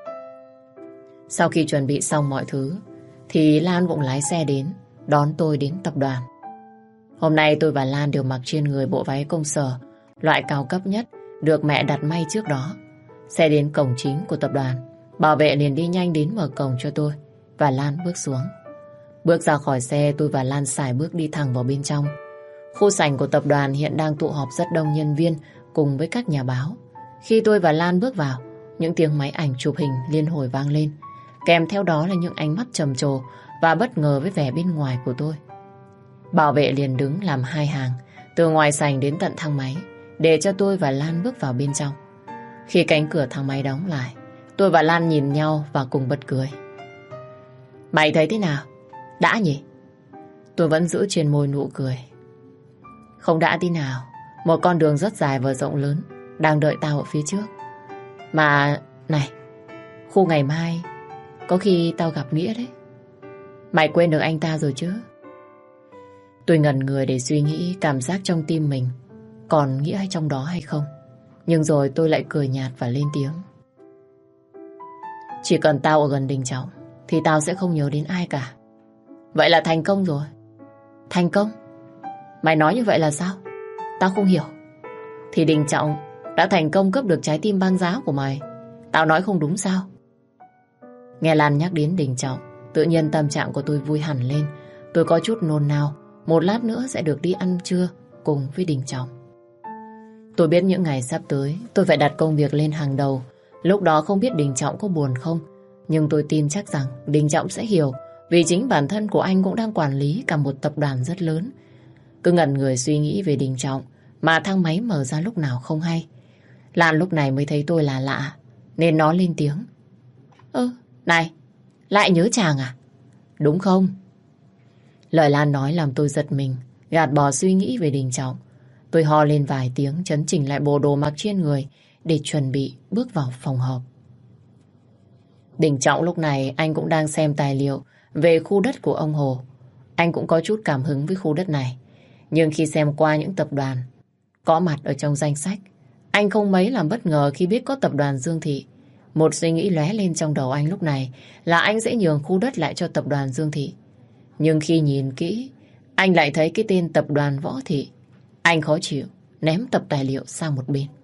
Sau khi chuẩn bị xong mọi thứ thì Lan cũng lái xe đến đón tôi đến tập đoàn. Hôm nay tôi và Lan đều mặc trên người bộ váy công sở loại cao cấp nhất được mẹ đặt may trước đó. Xe đến cổng chính của tập đoàn, bảo vệ liền đi nhanh đến mở cổng cho tôi và Lan bước xuống. Bước ra khỏi xe, tôi và Lan sải bước đi thẳng vào bên trong. Khu sảnh của tập đoàn hiện đang tụ họp rất đông nhân viên cùng với các nhà báo. Khi tôi và Lan bước vào, những tiếng máy ảnh chụp hình liên hồi vang lên, kèm theo đó là những ánh mắt trầm trồ và bất ngờ với vẻ bên ngoài của tôi. Bảo vệ liền đứng làm hai hàng từ ngoài sảnh đến tận thang máy để cho tôi và Lan bước vào bên trong. Khi cánh cửa thang máy đóng lại, tôi và Lan nhìn nhau và cùng bật cười. Mày thấy thế nào? Đã nhỉ? Tôi vẫn giữ trên môi nụ cười. Không đã tí nào. Một con đường rất dài và rộng lớn đang đợi tao ở phía trước. Mà, này, khu ngày mai có khi tao gặp Nghĩa đấy. Mày quên được anh ta rồi chứ? Tôi ngẩn người để suy nghĩ cảm giác trong tim mình còn Nghĩa hay trong đó hay không. Nhưng rồi tôi lại cười nhạt và lên tiếng. Chỉ cần tao ở gần Đình Trọng thì tao sẽ không nhớ đến ai cả. Vậy là thành công rồi. Thành công? Mày nói như vậy là sao? Tao không hiểu. Thì Đình Trọng đã thành công cướp được trái tim băng giá của mày. Tao nói không đúng sao? Nghe Lan nhắc đến Đình Trọng, tự nhiên tâm trạng của tôi vui hẳn lên. Tôi có chút nôn nao, một lát nữa sẽ được đi ăn trưa cùng với Đình Trọng. Tôi biết những ngày sắp tới tôi phải đặt công việc lên hàng đầu. Lúc đó không biết Đình Trọng có buồn không, nhưng tôi tin chắc rằng Đình Trọng sẽ hiểu, vì chính bản thân của anh cũng đang quản lý cả một tập đoàn rất lớn. Cứ ngẩn người suy nghĩ về Đình Trọng mà thang máy mở ra lúc nào không hay. Lan lúc này mới thấy tôi là lạ nên nó lên tiếng. Ơ, này, lại nhớ chàng à? Đúng không? Lời Lan nói làm tôi giật mình, gạt bỏ suy nghĩ về Đình Trọng. Tôi ho lên vài tiếng, chấn chỉnh lại bộ đồ mặc trên người để chuẩn bị bước vào phòng họp. Đình Trọng lúc này anh cũng đang xem tài liệu về khu đất của ông Hồ. Anh cũng có chút cảm hứng với khu đất này. Nhưng khi xem qua những tập đoàn có mặt ở trong danh sách, anh không mấy làm bất ngờ khi biết có tập đoàn Dương Thị. Một suy nghĩ lóe lên trong đầu anh lúc này là anh sẽ nhường khu đất lại cho tập đoàn Dương Thị. Nhưng khi nhìn kỹ, anh lại thấy cái tên tập đoàn Võ Thị. Anh khó chịu, ném tập tài liệu sang một bên.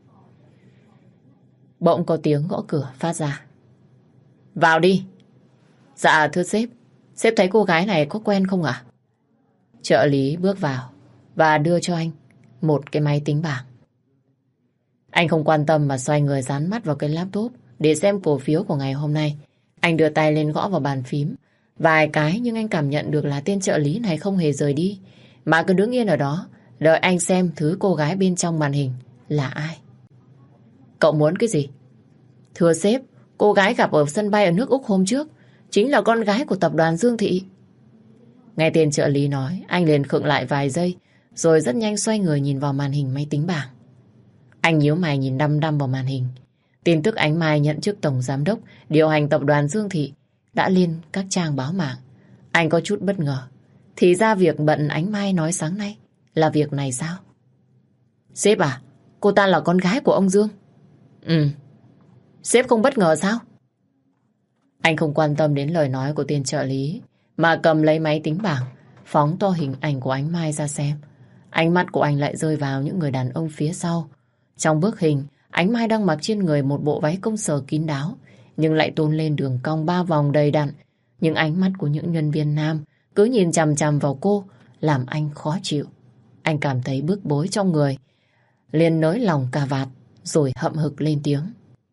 Bỗng có tiếng gõ cửa phát ra. Vào đi. Dạ thưa sếp, sếp thấy cô gái này có quen không ạ? Trợ lý bước vào và đưa cho anh một cái máy tính bảng. Anh không quan tâm mà xoay người dán mắt vào cái laptop để xem cổ phiếu của ngày hôm nay. Anh đưa tay lên gõ vào bàn phím vài cái, nhưng anh cảm nhận được là tên trợ lý này không hề rời đi, mà cứ đứng yên ở đó đợi anh xem thứ cô gái bên trong màn hình là ai. Cậu muốn cái gì? Thưa sếp, cô gái gặp ở sân bay ở nước Úc hôm trước chính là con gái của tập đoàn Dương Thị. Nghe tên trợ lý nói, anh liền khựng lại vài giây, rồi rất nhanh xoay người nhìn vào màn hình máy tính bảng. Anh nhíu mày nhìn đăm đăm vào màn hình. Tin tức Ánh Mai nhận chức tổng giám đốc điều hành tập đoàn Dương Thị đã lên các trang báo mạng. Anh có chút bất ngờ. Thì ra việc bận Ánh Mai nói sáng nay là việc này sao? Sếp à, cô ta là con gái của ông Dương? Ừ. Sếp không bất ngờ sao? Anh không quan tâm đến lời nói của tên trợ lý, mà cầm lấy máy tính bảng, phóng to hình ảnh của Ánh Mai ra xem. Ánh mắt của anh lại rơi vào những người đàn ông phía sau. Trong bức hình, Ánh Mai đang mặc trên người một bộ váy công sở kín đáo, nhưng lại tôn lên đường cong ba vòng đầy đặn. Nhưng ánh mắt của những nhân viên nam cứ nhìn chằm chằm vào cô, làm anh khó chịu. Anh cảm thấy bức bối trong người, liền nới lòng cà vạt, rồi hậm hực lên tiếng.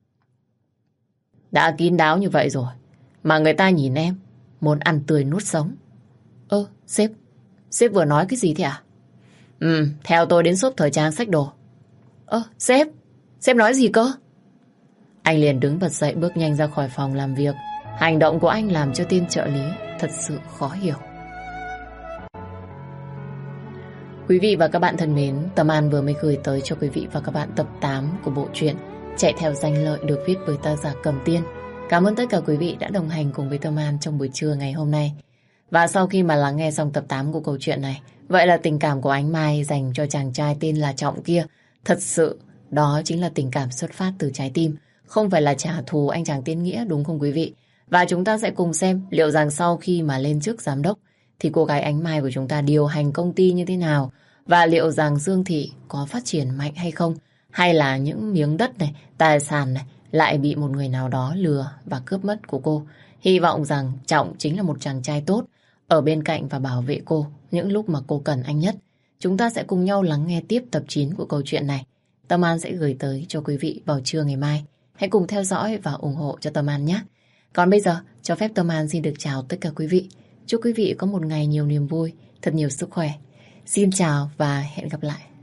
Đã kín đáo như vậy rồi, mà người ta nhìn em, muốn ăn tươi nuốt sống. Ơ, sếp, sếp vừa nói cái gì thế à? Ừ, theo tôi đến shop thời trang xách đồ. Ơ, sếp, sếp nói gì cơ? Anh liền đứng bật dậy bước nhanh ra khỏi phòng làm việc. Hành động của anh làm cho tên trợ lý thật sự khó hiểu. Quý vị và các bạn thân mến, Tâm An vừa mới gửi tới cho quý vị và các bạn tập tám của bộ truyện Chạy theo danh lợi được viết bởi tác giả Cầm Tiên. Cảm ơn tất cả quý vị đã đồng hành cùng với Tâm An trong buổi trưa ngày hôm nay. Và sau khi mà lắng nghe xong tập tám của câu chuyện này, vậy là tình cảm của Ánh Mai dành cho chàng trai tên là Trọng kia, thật sự đó chính là tình cảm xuất phát từ trái tim, không phải là trả thù anh chàng tên Nghĩa, đúng không quý vị? Và chúng ta sẽ cùng xem liệu rằng sau khi mà lên chức giám đốc thì cô gái Ánh Mai của chúng ta điều hành công ty như thế nào, và liệu rằng Dương Thị có phát triển mạnh hay không, hay là những miếng đất này, tài sản này lại bị một người nào đó lừa và cướp mất của cô. Hy vọng rằng Trọng chính là một chàng trai tốt, ở bên cạnh và bảo vệ cô những lúc mà cô cần anh nhất. Chúng ta sẽ cùng nhau lắng nghe tiếp tập chín của câu chuyện này. Tâm An sẽ gửi tới cho quý vị vào trưa ngày mai. Hãy cùng theo dõi và ủng hộ cho Tâm An nhé. Còn bây giờ, cho phép Tâm An xin được chào tất cả quý vị. Chúc quý vị có một ngày nhiều niềm vui, thật nhiều sức khỏe. Xin chào và hẹn gặp lại.